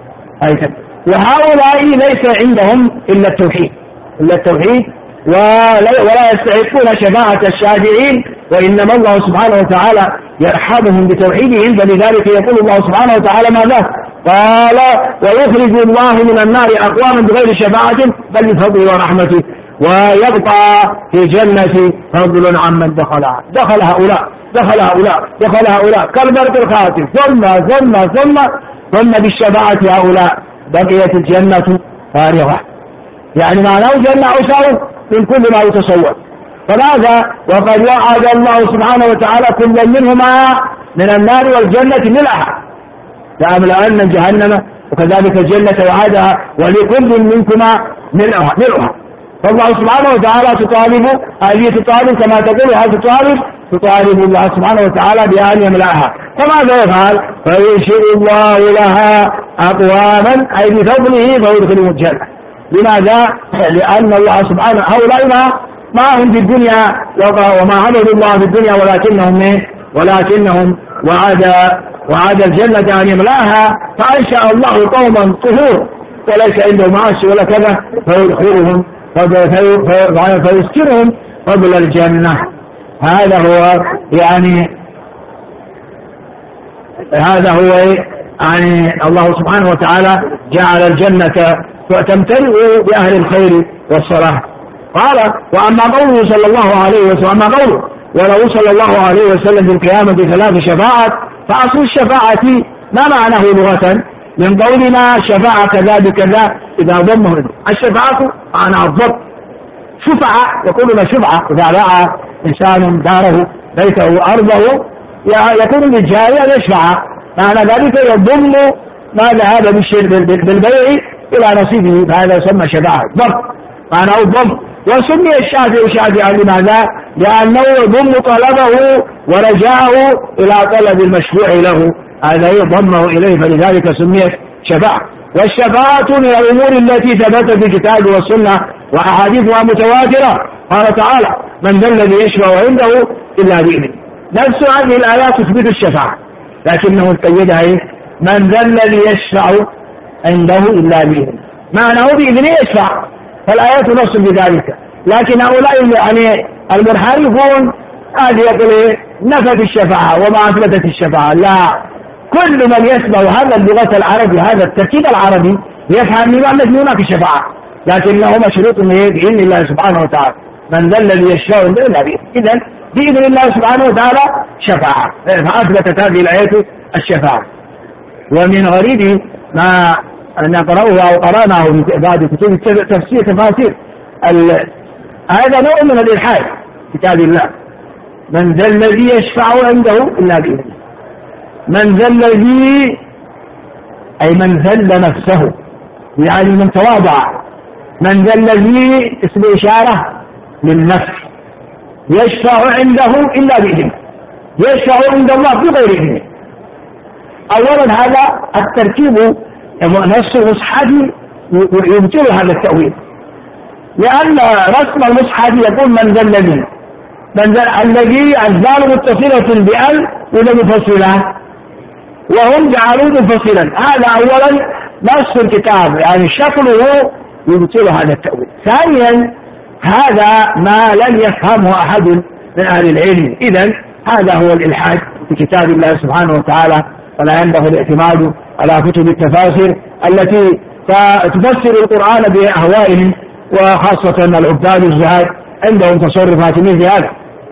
وهؤلاء ليس عندهم إلا التوحيد إلا التوحيد ولا يستحقون شفاعة الشافعين، وإنما الله سبحانه وتعالى يرحمهم بتوحيدهم. فلذلك يقول الله سبحانه وتعالى ماذا؟ قال ويخرج الله من النار أقواما بغير شفاعة بل بفضله ورحمته. ويبقى في جنة فضل عمن دخلها. دخل هؤلاء دخل هؤلاء دخل هؤلاء كالبرق الخاتم، ثم ثم ثم ثم بالشفاعة هؤلاء بقيت الجنة فارغة. يعني معناه جنة أوسع من كل ما يتصور. فماذا؟ وقد وعد الله سبحانه وتعالى كل منهما من النار والجنة ملأها، لأملأن جهنم وكذلك الجنة وعدها ولكل منكما ملأها ملأها. فالله سبحانه وتعالى تطالب، هذه تطالب كما تقول هذه تطالب تطالب الله سبحانه وتعالى بأن يملأها. فماذا يفعل؟ فينشئ الله لها أقواما أي بفضله فيدخلهم الجنة. لماذا؟ لأن الله سبحانه هؤلاء ما هم في الدنيا وما عبدوا الله في الدنيا ولكنهم ولكنهم وعد وعد الجنة أن يملأها، فأنشأ الله قوما طهور وليس عندهم معاصي ولا كذا فيدخلهم فيسكنهم فضل الجنة. هذا هو يعني هذا هو يعني الله سبحانه وتعالى جعل الجنة تمتلئ بأهل الخير والصلاح. قال: وأما قوله صلى الله عليه وسلم أما قوله ولو صلى الله عليه وسلم في القيامة بثلاث شفاعات، فأصل الشفاعة ما معناه لغة؟ من قولنا شفاعة كذا بكذا إذا ضمه الشفاعة معنى الضبط. شفعة يقولون شفعة إذا باع إنسان داره بيته أرضه يكون للجارية يشفع، معنى ذلك يضم ما ذهب بالبيع إلى نصيبه، فهذا يسمى شفاعة ضبط معناه الضم. وسمي الشافعي شافعا لماذا؟ لأنه يضم طلبه ورجاءه إلى طلب المشفوع له، هذا يضمه إليه فلذلك سميت شفاعة. والشفاعة من الأمور التي ثبت في الكتاب والسنة وأحاديثها متواترة. قال تعالى: من ذا الذي يشفع عنده إلا بإذنه. نفس هذه الآيات تثبت الشفاعة لكنه قيدها إيه؟ من ذا الذي يشفع عنده إلا بإذنه، معناه بإذنه يشفع، فالآيات نص بذلك. لكن هؤلاء يعني المنحرفون هذه يقول نفت الشفاعة وما أثبتت الشفاعة. لا، كل من يسمع هذا اللغة العربي هذا التركيب العربي يفهم أن هناك شفاعة، لكنه مشروط بإذن الله سبحانه وتعالى. من ذا الذي يشفع عنده إلا بإذنه، إذن بإذن الله سبحانه وتعالى شفاعة، فأثبتت هذه الآية الشفاعة. ومن غريب ما نقرأه أو قرأناه في بعض كتب تفسير تفاسير هذا نوع من الإلحاد كتاب الله. من ذا الذي يشفع عنده إلا بإذنه، من ذا الذي أي من ذل نفسه يعني من تواضع، من ذا الذي اسم إشارة للنفس يشفع عنده إلا بإذنه، يشفع عند الله بغير إذنه. أولا هذا التركيب نفس المصحف يبطل هذا التأويل، لأن رسم المصحف يقول من ذا الذي من ذا الذي الزال متصلة بأل ولا مفصلة، وهم جعلوه منفصلا. هذا أولا نص الكتاب يعني شكله يبطل هذا التأويل. ثانيا هذا ما لم يفهمه أحد من أهل العلم، إذن هذا هو الإلحاد في كتاب الله سبحانه وتعالى. فلا ينبغي الاعتماد على كتب التفاسير التي تفسر القرآن بأهوائهم، وخاصة العباد الزهاد عندهم تصرفات مثل هذا.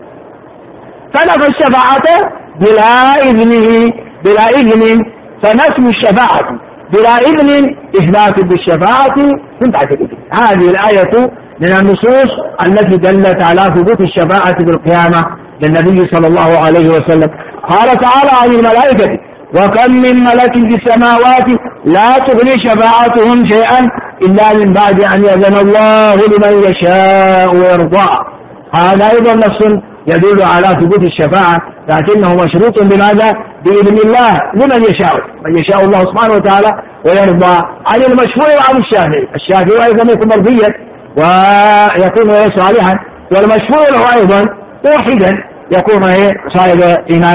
فنفى الشفاعة بلا إذنه بلا إذن، فنسم الشفاعة بلا إذن إثبات بالشفاعة من بعد الإذن. هذه الآية من النصوص التي دلت على ثبوت الشفاعة بالقيامة للنبي صلى الله عليه وسلم. قال تعالى عن الملائكة: وكم من ملك في السماوات لا تغني شفاعتهم شيئا إلا من بعد أن يأذن الله لمن يشاء ويرضى. هذا أيضا نص يدل على ثبوت الشفاعة، لكنه مشروط بماذا؟ بإذن الله لمن يشاء، من يشاء الله سبحانه وتعالى ويرضى عن المشفوع وعن الشافعي. الشافعي أيضا يكون مرضيا ويكون صالحا، والمشفوع له أيضا واحدا يكون صاحب إيمان.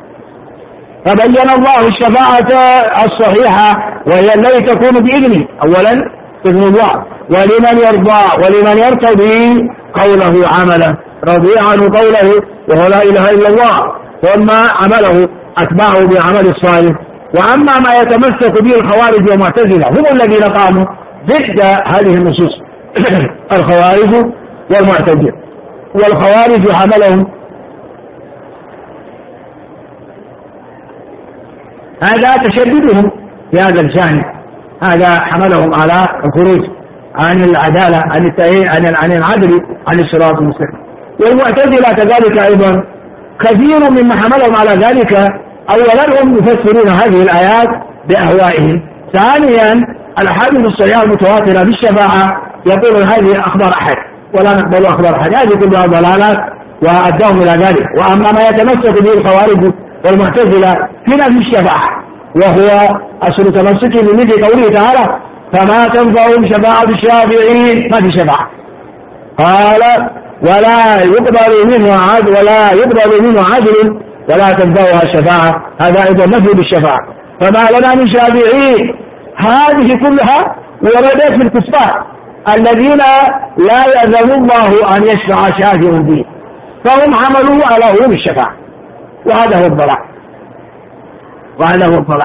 فبين الله الشفاعة الصحيحة وهي التي تكون بإذنه. أولا إذن الله، ولمن يرضى ولمن يرتضي قوله عمله، رضي عنه قوله وهو لا إله إلا الله، ثم عمله أتبعه بعمل الصالح. وأما ما يتمسك به الخوارج والمعتزلة هم الذين قاموا ضد هذه النصوص، الخوارج والمعتزلة. والخوارج حملهم هذا تشددهم في هذا الجانب، هذا حملهم على الخروج عن العدالة، عن عن العدل، عن الصراط المستقيم. والمعتزلة كذلك أيضا كثير مما حملهم على ذلك، أولا هم يفسرون هذه الآيات بأهوائهم، ثانيا الأحاديث الصحيحة المتواترة بالشفاعة يقولون هذه أخبار أحد ولا نقبل أخبار أحد، هذه كلها ضلالات وأداهم إلى ذلك. وأما ما يتمسك به الخوارج والمعتزلة في نفي الشفاعة وهو أصل تمسك بمثل قوله تعالى فما تنفعهم شفاعة الشافعين، ما في شفاعة. قال ولا يقبل منه عدل ولا يقبل منه عدل ولا تنفعها الشفاعة، هذا أيضا نفي بالشفاعة. فما لنا من شافعين، هذه كلها وردت في الكفار الذين لا يأذن الله أن يشفع شافع فيه، فهم عملوا على عموم الشفاعة، وهذا هو الضلال، وهذا هو الضلال.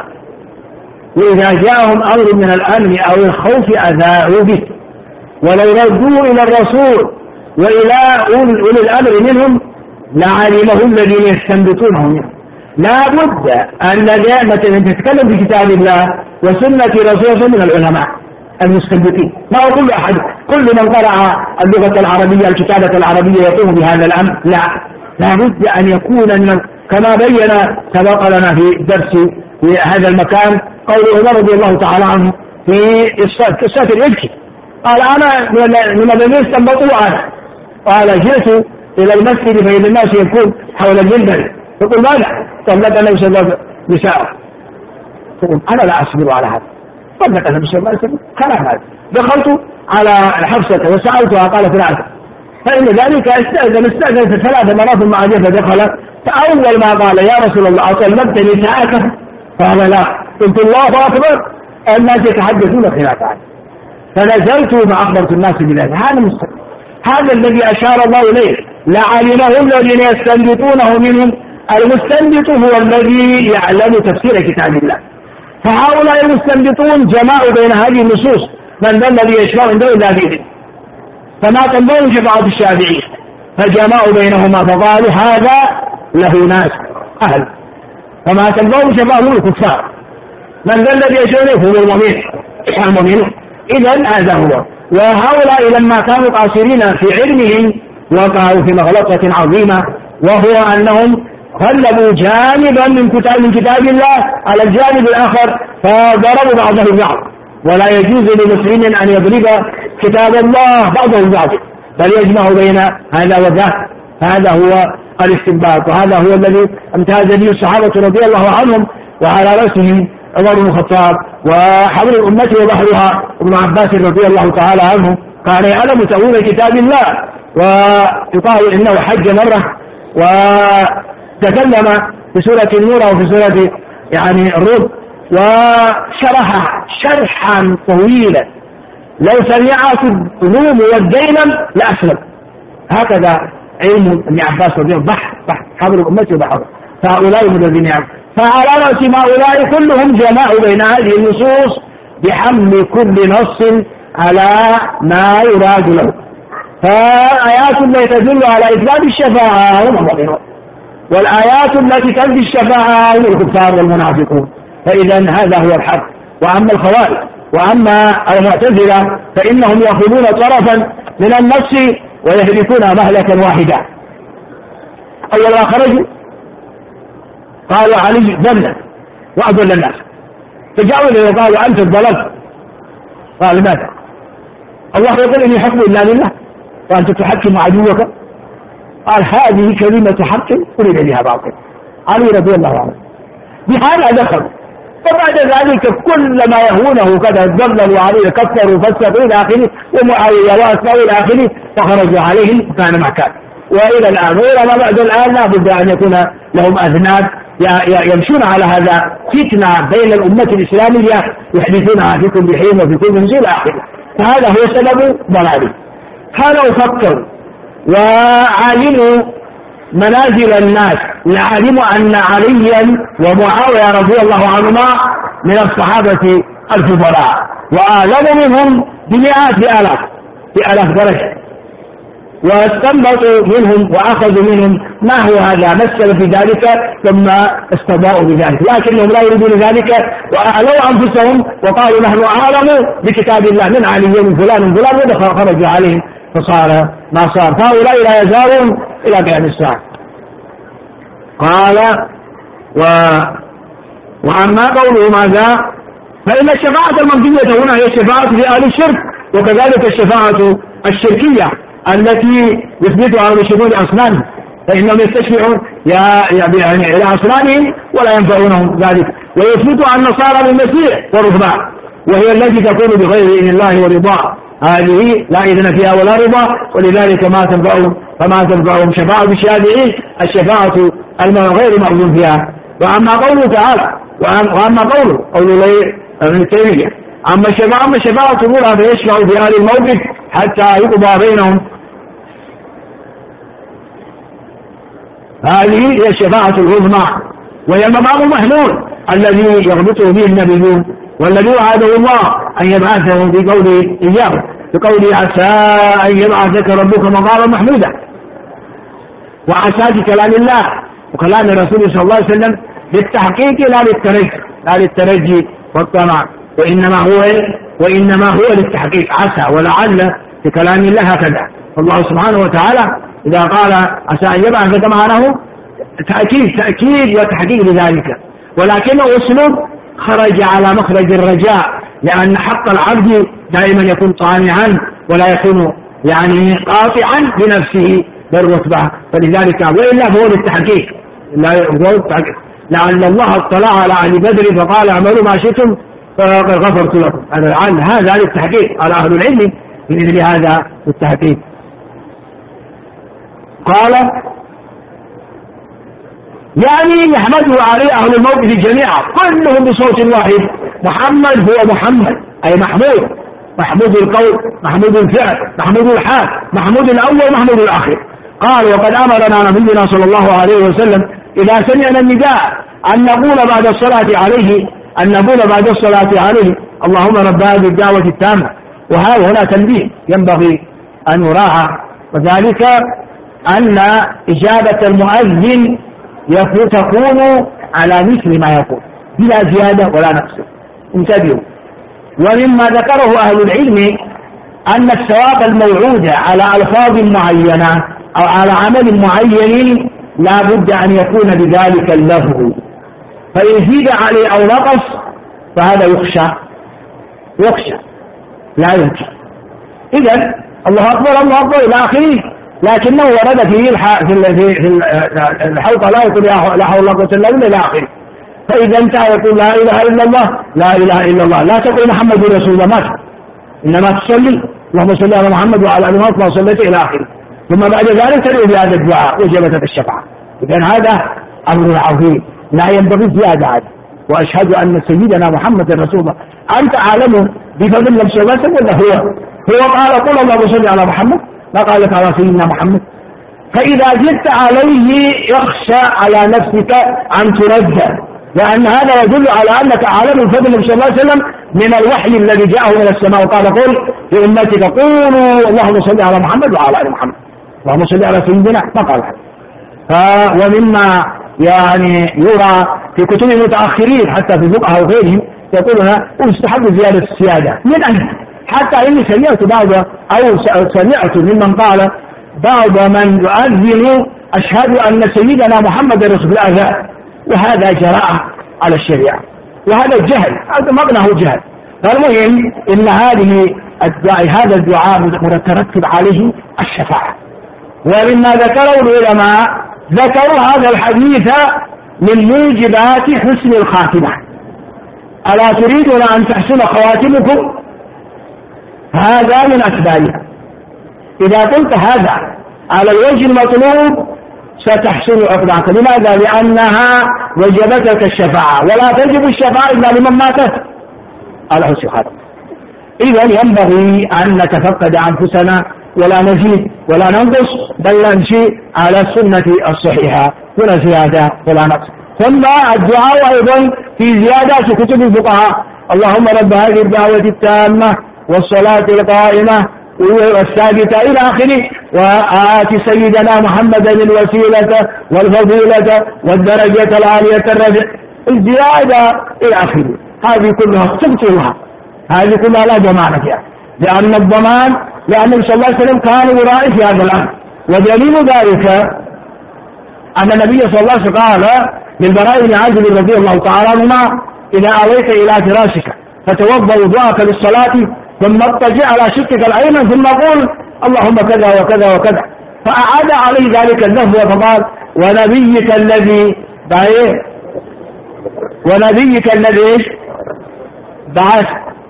وإذا جاءهم أمر من الأمن أو الخوف أذاعوا به، ولو ردوا إلى الرسول وإلى أولي الأمر منهم لعلمه الذين يستنبطونه منهم. لا بد أن مثلا تتكلم في كتاب الله وسنة رسوله من العلماء المستنبطين، ما هو كل أحد كل من قرأ اللغة العربية الكتابة العربية يقوم بهذا الأمر، لا لا بد أن يكون كما بين سبق لنا في درس في هذا المكان قول عمر رضي الله تعالى عنه في قصة الإفك، قال أنا من الذين استنبطوا أنا، قال جئت إلى المسجد فإذا الناس يكون حول المنبر، يقول ماذا؟ طلق النبي صلى الله عليه وسلم نساءه، يقول أنا لا أصبر على هذا، طلق النبي صلى الله عليه وسلم كلام هذا. دخلت على حفصة وسألتها قالت ثلاثة، فإن ذلك استأذن استأذن في ثلاث مرات مع جفة دخل، فأول ما قال يا رسول الله أطلقت نساءك؟ قال لا. قلت الله أكبر، الناس يتحدثون خلاف عنه، فنزلت فأخبرت الناس بذلك. هذا مستقيم، هذا الذي أشار الله إليه لعلمه الذين يستنبطونه منهم، المستنبط هو الذي يعلم تفسير كتاب الله. فهؤلاء المستنبطون جمعوا بين هذه النصوص، من ذا الذي يشفع عنده إلا بإذنه، فما تنبغي شفاعة الشافعين، فجمعوا بينهما فقالوا هذا له ناس أهل، فما تنبغي شفاعة الكفار، من ذا الذي يشفع هم المؤمنون. إذن هذا هو. وهؤلاء لما كانوا قاصرين في علمهم وقعوا في مغلطة عظيمة، وهو أنهم غلبوا جانبا من كتاب من كتاب الله على الجانب الآخر فضربوا بعضهم بعض، ولا يجوز لمسلم أن يضرب كتاب الله بعضهم بعض، بل يجمع بين هذا وذاك. هذا هو الاستنباط، وهذا هو الذي امتاز به الصحابة رضي الله عنهم، وعلى رأسهم عمر بن الخطاب، وحول الأمة وبحرها ابن عباس رضي الله تعالى عنه، كان يعلم تأويل كتاب الله، ويقال إنه حج مرة وتكلم في سورة النور وفي سورة يعني الروم، وشرح شرحا طويلا لو سمعت الروم والديلم لأسلم. هكذا علم ابن عباس رضي الله بحر بحر حول الأمة وبحرها، فهؤلاء الذين يعلم. فعلى رأس هؤلاء كلهم جمعوا بين هذه النصوص بحمل كل نص على ما يراد له. فآيات التي تدل على إثبات الشفاعة هم المؤمنون، والآيات التي تنفي الشفاعة هم الكفار والمنافقون. فإذا هذا هو الحق. وأما الخوارج وأما المعتزلة فإنهم يأخذون طرفا من النص ويهلكون مهلكا واحدا. أول ما خرجوا قالوا علي ضل وأضل الناس، فجاءوا إليه وقالوا أنت ضللت. قال ماذا؟ الله يقول إني حكم إلا لله وأنت تحكم عدوك. قال هذه كلمة حق أريد بها باطل. علي رضي الله عنه بهذا دخل، وبعد ذلك كل ما يهونه كذا ضللوا عليه كفروا فسقوا إلى آخره، ومعاوية وأسماء إلى آخره، فخرجوا عليهم كان ما كان. وإلى الآن وإلى بعد الآن لا بد أن يكون لهم أذناب يمشون على هذا فتنة بين الأمة الإسلامية يحدثونها في كل حين وفي كل منزل آخر. فهذا هو سبب ضلاله. كانوا فكروا وعلموا منازل الناس، وعلموا أن عليا ومعاوية رضي الله عنهما من الصحابة الفضلاء، وآلموا منهم بمئات آلاف، بآلاف درجة، واستنبطوا منهم وأخذوا منهم ما هو هذا مثل في ذلك ثم استضاءوا بذلك، لكنهم لا يريدون ذلك وأعلوا أنفسهم وقالوا نحن أعلم بكتاب الله من علي من فلان من فلان ودخرجوا عليهم فصار ما صار، فهؤلاء لا يزالون إلى قيام الساعة. قال و... وأما قوله ماذا؟ فإن الشفاعة المنفية هنا هي الشفاعة في أهل الشرك، وكذلك الشفاعة الشركية التي يثبتها المشركون لأصنامهم، فإنهم يستشفعون يعني إلى أصنامهم ولا ينفعونهم ذلك، ويثبتها النصارى بالمسيح والرهبان، وهي التي تكون بغير إذن الله ورضاه، هذه لا إذن فيها ولا رضا، ولذلك ما تنفعهم فما تنفعهم شفاعة الشافعين الشفاعة غير مأذون فيها. وأما قوله تعالى وأما قوله قوله ابن تيمية أما الشفاعة أما الشفاعة تقولها فيشفع في أهل الموقف حتى يقضى بينهم، هذه هي الشفاعة العظمى، وهي المقام المحمود الذي يغبطه به النبيون، والذي وعده الله أن يبعثه في قوله إياه بقوله عسى أن يبعثك ربك مقاما محمودا، وعسى بكلام الله وكلام الرسول صلى الله عليه وسلم للتحقيق لا للترجي لا للترجي والطمع، وإنما هو وإنما هو للتحقيق، عسى ولعل في كلام الله هكذا. الله سبحانه وتعالى إذا قال عسى أن يبعثك معناه تأكيد تأكيد وتحقيق لذلك، ولكنه أسلوب خرج على مخرج الرجاء، لأن حق العبد دائما يكون طامعا ولا يكون يعني قاطعا بنفسه بالرتبة، فلذلك وإلا فهو للتحقيق لعل الله اطلع على أهل بدر فقال اعملوا ما شئتم فقد غفرت لكم، هذا للتحقيق على أهل العلم بإذن هذا التحقيق. قال يعني يحمده عليه أهل الموقف جميعا كلهم بصوت واحد، محمد هو محمد أي محمود، محمود القول محمود الفعل محمود الحال محمود الأول محمود الآخر. قال وقد أمرنا نبينا صلى الله عليه وسلم إذا سمعنا النداء أن نقول بعد الصلاة عليه أن نقول بعد الصلاة عليه اللهم رب هذه الدعوة التامة، وهذا هنا تنبيه ينبغي أن يراعى، وذلك أن إجابة المؤذن تكون على مثل ما يقول بلا زيادة ولا نقص، انتبهوا. ومما ذكره أهل العلم أن الثواب الموعود على ألفاظ معينة أو على عمل معين لا بد أن يكون بذلك اللفظ، فإن زيد عليه أو نقص فهذا يخشى يخشى لا يمكن. إذن الله أكبر الله أكبر إلى آخره، لكنه ورد فيه في الحلقة لا يقول لا حول ولا قوة إلا بالله إلى آخره، فإذا انتهى يقول لا إله إلا الله لا إله إلا الله، لا تقول محمد رسول الله ما، إنما تصلي اللهم صل على محمد وعلى آل محمد وصليت إلى آخره، ثم بعد ذلك تدعو بهذا الدعاء وجبت الشفاعة. إذن هذا أمر عظيم لا ينبغي زيادة عنه. وأشهد أن سيدنا محمد رسول الله. أنت عالم بفضل الله صلى الله عليه وسلم ولا هو هو قال قل اللهم صل على محمد، لا قالت على سيدنا محمد، فإذا زدت عليه يخشى على نفسك أن ترد، لأن هذا يدل على أنك عالم بفضل الله صلى الله عليه وسلم من الوحي الذي جاءه من السماء، وقال قل لأمتك قولوا اللهم صل على محمد وعلى آل محمد، اللهم صل على سيدنا، ما قال هذا. ومما يعني يرى في كتب المتأخرين حتى في الفقهاء وغيرهم يقولون استحب زيادة السيادة من أين، حتى إني سمعت بعض أو سمعت ممن قال بعض من يؤذن أشهد أن سيدنا محمد رسول الله، وهذا جراءة على الشريعة وهذا الجهل، هذا مبناه جهل. فالمهم إن هذه الدعاء هذا الدعاء مترتب عليه الشفاعة. ومما ذكروا العلماء ذكروا هذا الحديث من موجبات حسن الخاتمة، ألا تريدون أن تحسن خواتمكم؟ هذا من أسبابها. إذا قلت هذا على الوجه المطلوب ستحسن عقبك. لماذا؟ لأنها وجبتك الشفاعة، ولا تجب الشفاعة إلا لمن مات على حسن الخاتمة. إذن ينبغي أن نتفقد أنفسنا ولا نزيد ولا ننقص، بل نمشي على السنة الصحيحة ولا زيادة ولا نقص. ثم الدعاء أيضا في زيادات كتب الفقهاء، اللهم رب هذه الدعوة التامة والصلاة القائمة والثابتة إلى آخره. وآت سيدنا محمدا الوسيلة والفضيلة والدرجة العالية الرفيع الزيادة إلى آخره. هذه كلها تبطلها، هذه كلها لا ضمان فيها، لأن الضمان لأن النبي صلى الله عليه وسلم كان يراعي في هذا الأمر. ودليل ذلك أن النبي صلى الله عليه وسلم قال للبراء بن عازب رضي الله تعالى عنهما: إذا آويت إلى فراشك فتوضأ وضوءك للصلاة ثم اضطجع على شقك الأيمن ثم قول اللهم كذا وكذا وكذا. فأعاد عليه ذلك اللفظ فقال: ونبيك الذي ونبيك الذي بعث.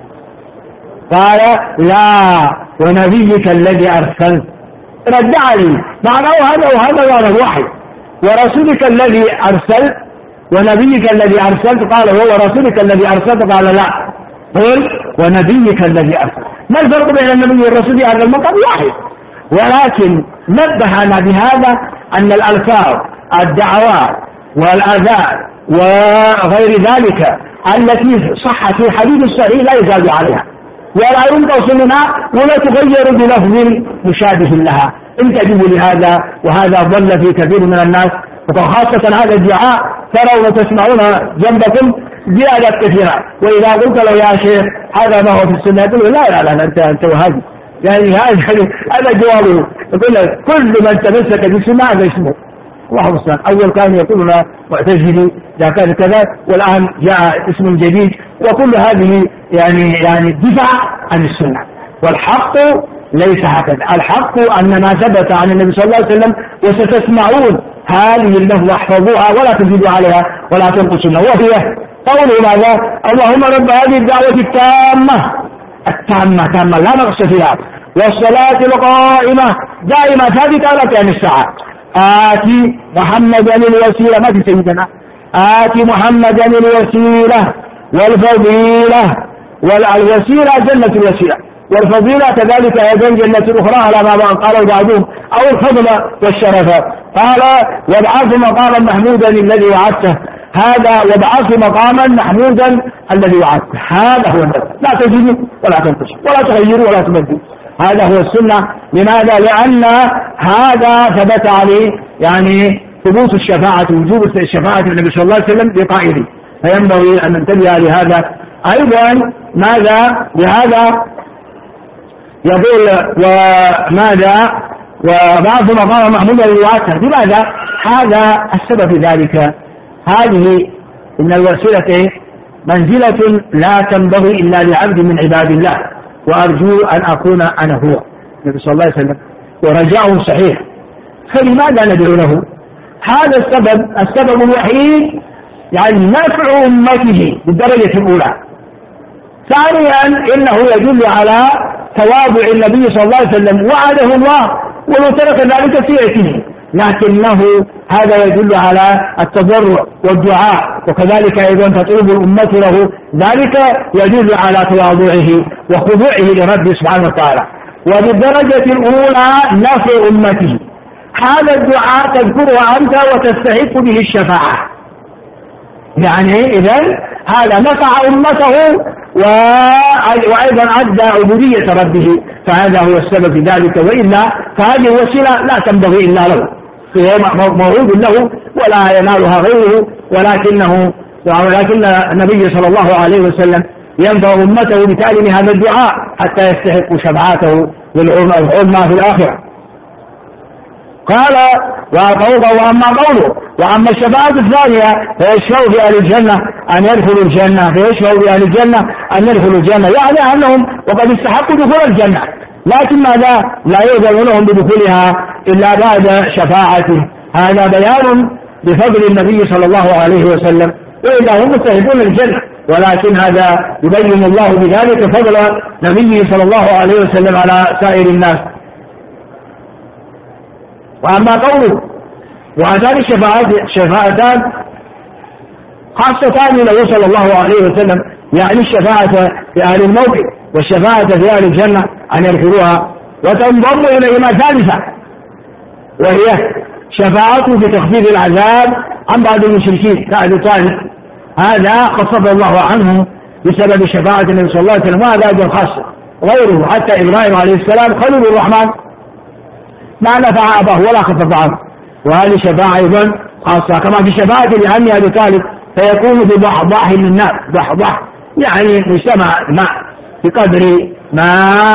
قال: لا، ونبيك الذي أرسلت. رد عليه معناه هذا وهذا وهذا الوحي. ورسولك الذي أرسلت ونبيك الذي أرسلت. قال: هو رسولك الذي أرسلت. قال: لا، قل ونبيك الذي أرسلت. ما الفرق بين النبي والرسول في هذا المقام؟ واحد. ولكن نبهنا بهذا أن الألفاظ الدعوات والآذان وغير ذلك التي صحت في الحديث الصحيح لا يزاد عليها ولا ينقص منها ولا تغير بلفظ مشابه لها. انتبهوا لهذا، وهذا ضل في كثير من الناس، وخاصة هذا الدعاء ترون وتسمعون جنبكم زيادة كثيرة. وإذا قلت له يا شيخ هذا ما هو في السنة يقول لا لا لا أنت أنت وهذا، يعني هذا هذا جوابه. يقول كل من تمسك بالسنة هذا اسمه الله المستعان. أول كان يقولون معتزلي إذا كان كذا، والآن جاء اسم جديد، وكل هذه يعني يعني دفاع عن السنة. والحق ليس هكذا، الحق أن ما ثبت عن النبي صلى الله عليه وسلم وستسمعون هذه اللفظة احفظوها ولا تزيدوا عليها ولا تنقصونها، وهي قوله ماذا؟ اللهم رب هذه الدعوة التامة التامة تامة لا نقص فيها، والصلاة القائمة دائما ثابتة لا تعني الساعة. آتي محمدا الوسيلة، ما في سيدنا، آتي محمدا الوسيلة والفضيلة. والوسيلة جنة الوسيلة، والفضيلة كذلك أيضا جنة أخرى على ما قالوا بعضهم، أو الفضل والشرف. قال: وابعث مقاما محمودا الذي وعدته. هذا وابعث مقاما محمودا الذي وعدته، هذا هو النبي، لا تزيدوا ولا تنقصوا ولا تغيروا ولا تبدلوا، هذا هو السنة. لماذا؟ لأن هذا ثبت عليه يعني ثبوت الشفاعة، وجوب الشفاعة النبي صلى الله عليه وسلم بقائله، فينبغي أن ننتبه لهذا. أيضا ماذا؟ لهذا يقول وماذا؟ وبعض مقام محمود الواسع. لماذا؟ هذا السبب في ذلك. هذه إن الوسيلة منزلة لا تنبغي إلا لعبد من عباد الله، وأرجو أن أكون أنا هو النبي صلى الله عليه وسلم، ورجاؤه صحيح. فلماذا ندعو له؟ هذا السبب السبب الوحيد يعني نفع أمته بالدرجة الأولى. ثانيا إنه يدل على تواضع النبي صلى الله عليه وسلم، وعده الله ولو ترك ذلك في يأتيه، لكنه هذا يدل على التضرع والدعاء، وكذلك أيضا تطلب الأمة له، ذلك يدل على تواضعه وخضوعه لربه سبحانه وتعالى. وبالدرجة الأولى نفع أمته، هذا الدعاء تذكره أنت وتستحق به الشفاعة، يعني إذن هذا نفع أمته وأيضا أدى عبودية ربه، فهذا هو السبب في ذلك. وإلا فهذه الوسيلة لا تنبغي إلا له، هي موعود له ولا ينالها غيره، ولكنه ولكن النبي صلى الله عليه وسلم ينفع أمته بتعليم هذا الدعاء حتى يستحق شفاعته والعظمى في الآخرة. قال: وأما قوله وأما الشفاعة الثانية فيشفع في أهل الجنة أن يدخلوا الجنة، فيشفع في أهل الجنة أن يدخلوا الجنة، يعني أنهم وقد استحقوا دخول الجنة، لكن ماذا؟ لا يؤذن لهم بدخولها إلا بعد شفاعته. هذا بيان بفضل النبي صلى الله عليه وسلم، وإذا هم مستحقون الجنة، ولكن هذا يبين الله بذلك فضل نبيه صلى الله عليه وسلم على سائر الناس. وأما قوله وهذان الشفاعتان خاصتان له صلى الله عليه وسلم، يعني الشفاعة في أهل الموقف والشفاعة في أهل الجنة أن يدخلوها، وتنضم إليهما ثالثة وهي شفاعته في تخفيف العذاب عن بعض المشركين كأبي طالب، هذا خفف الله عنه بسبب شفاعة النبي صلى الله عليه وسلم، وهذا أجر خاصة. غيره، حتى إبراهيم عليه السلام خليل الرحمن ما نفع أباه ولا خفف عنه، وهذه شفاعة أيضا خاصة. كما في شفاعة لعمي أبي طالب فيكون بضحضاح من النار، ضحضاح يعني مجتمع ماء بقدر ما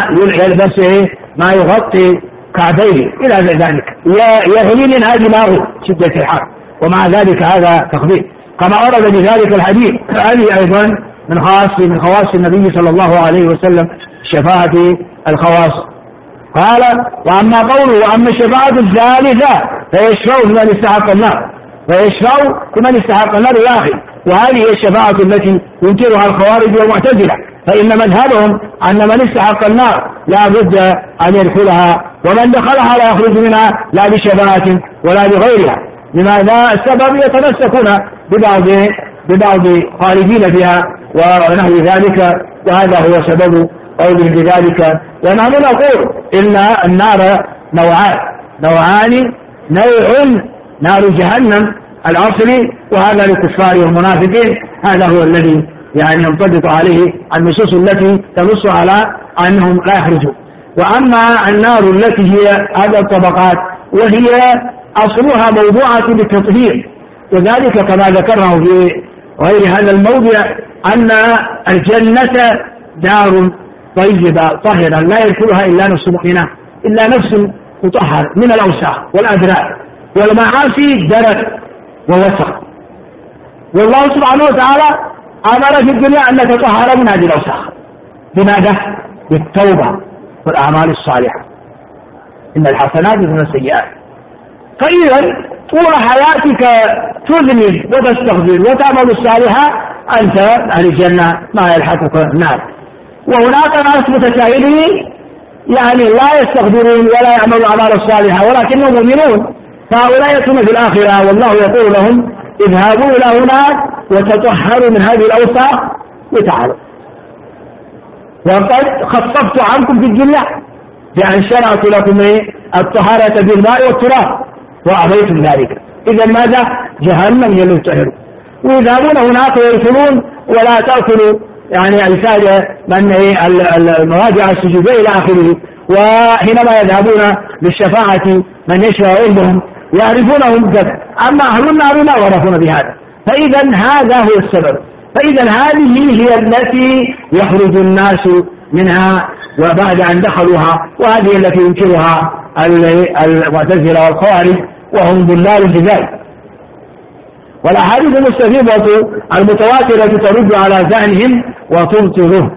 يلبسه ما يغطي كعبيه إلى ذلك، يغلي هذه ماءه شدة الحر، ومع ذلك هذا تخفيف كما ورد بذلك الحديث. هذه أيضا من خاص من خواص النبي صلى الله عليه وسلم، شفاعة الخواص. قال: وأما قوله وأما الشفاعة الثالثة فيشفع لمن استحق النار، فيشفع لمن استحق النار إلى آخره. وهذه هي الشفاعة التي ينكرها الخوارج والمعتزلة، فإن مذهبهم أن من استحق النار لا بد أن يدخلها، ومن دخلها لا يخرج منها لا بشفاعة ولا بغيرها. لماذا؟ السبب يتمسكون ببعض ببعض خالدين فيها ونحو ذلك، وهذا هو سبب قولهم بذلك. ونحن نقول إن النار نوعان نوعان نوع نار جهنم الأصلي، وهذا للكفار والمنافقين، هذا هو الذي يعني ينطبق عليه النصوص التي تنص على أنهم لا يخرجون. وأما النار التي هي هذه الطبقات وهي أصلها موضوعة للتطهير، وذلك كما ذكرنا في غير هذا الموضع أن الجنة دار طيبة طاهرة لا يدخلها إلا نفس مؤمنة، إلا نفس مطهر من الأوساخ والأدرار والمعاصي درك ووسخ. والله سبحانه وتعالى أمر في الدنيا أن نتطهر من هذه الأوساخ بماذا؟ بالتوبة والأعمال الصالحة، إن الحسنات من السيئات. فإذا طول حياتك تذنب وتستغفر وتعمل الصالحة أنت أهل الجنة ما يلحقك النار. وهناك ناس متساهلين يعني لا يستغفرون ولا يعملوا الأعمال الصالحة ولكنهم مؤمنون، فهؤلاء يكونون في الآخرة والله يقول لهم اذهبوا إلى هناك وتطهروا من هذه الأوساخ وتعالوا، وقد خففت عنكم في الدنيا بأن شرعت لكم الطهارة بالماء والتراب وأبيتم ذلك. إذا ماذا؟ جهنم يلتهروا، ويذهبون هناك ويدخلون ولا تأكلوا يعني أجساد من المراجع السجود إلى آخره. وحينما يذهبون للشفاعة من يشفع عندهم يعرفونهم كذا، أما أهل النار لا يعرفون بهذا. فإذا هذا هو السبب. فإذا هذه هي التي يخرج الناس منها وبعد أن دخلوها، وهذه التي ينكرها المعتزلة والخوارج وهم ضلال في ذلك. والأحاديث المستفيضة المتواترة ترد على ذهنهم وتبطله.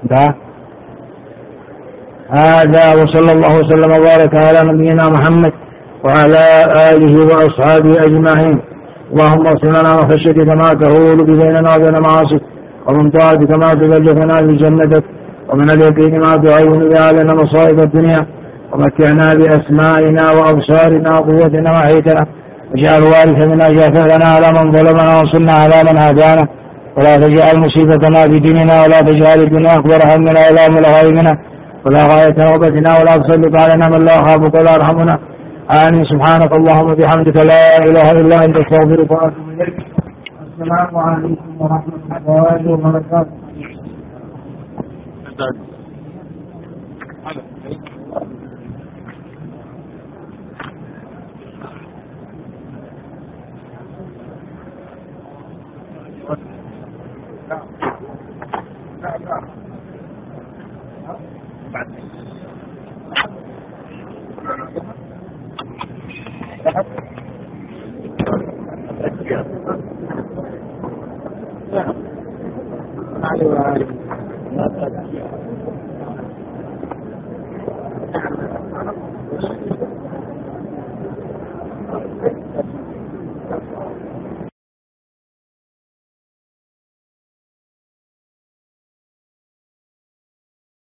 هذا وصلى الله وسلم وبارك على نبينا محمد وعلى آله وأصحابه أجمعين. اللهم اغفر لنا من خشيتك ما تهول بيننا وبين معاصيك، ومن طاعتك ما تبلغنا بجنتك، ومن اليقين ما تعين به علينا مصائب الدنيا، ومتعنا بأسمائنا وأبصارنا وقوتنا وحيتنا، واجعل وارث منا، اجعل لنا على من ظلمنا وانصرنا على من هدانا، ولا تجعل مصيبتنا في ديننا، ولا تجعل الدنيا أكبر همنا ولا مبلغ علمنا ولا غاية رغبتنا، ولا تسلط علينا من لا يخافك ولا يرحمنا. آمين. سبحانك اللهم وبحمدك لا إله إلا أنت أستغفرك وأتوب إليك. السلام عليكم ورحمة الله وبركاته. بعد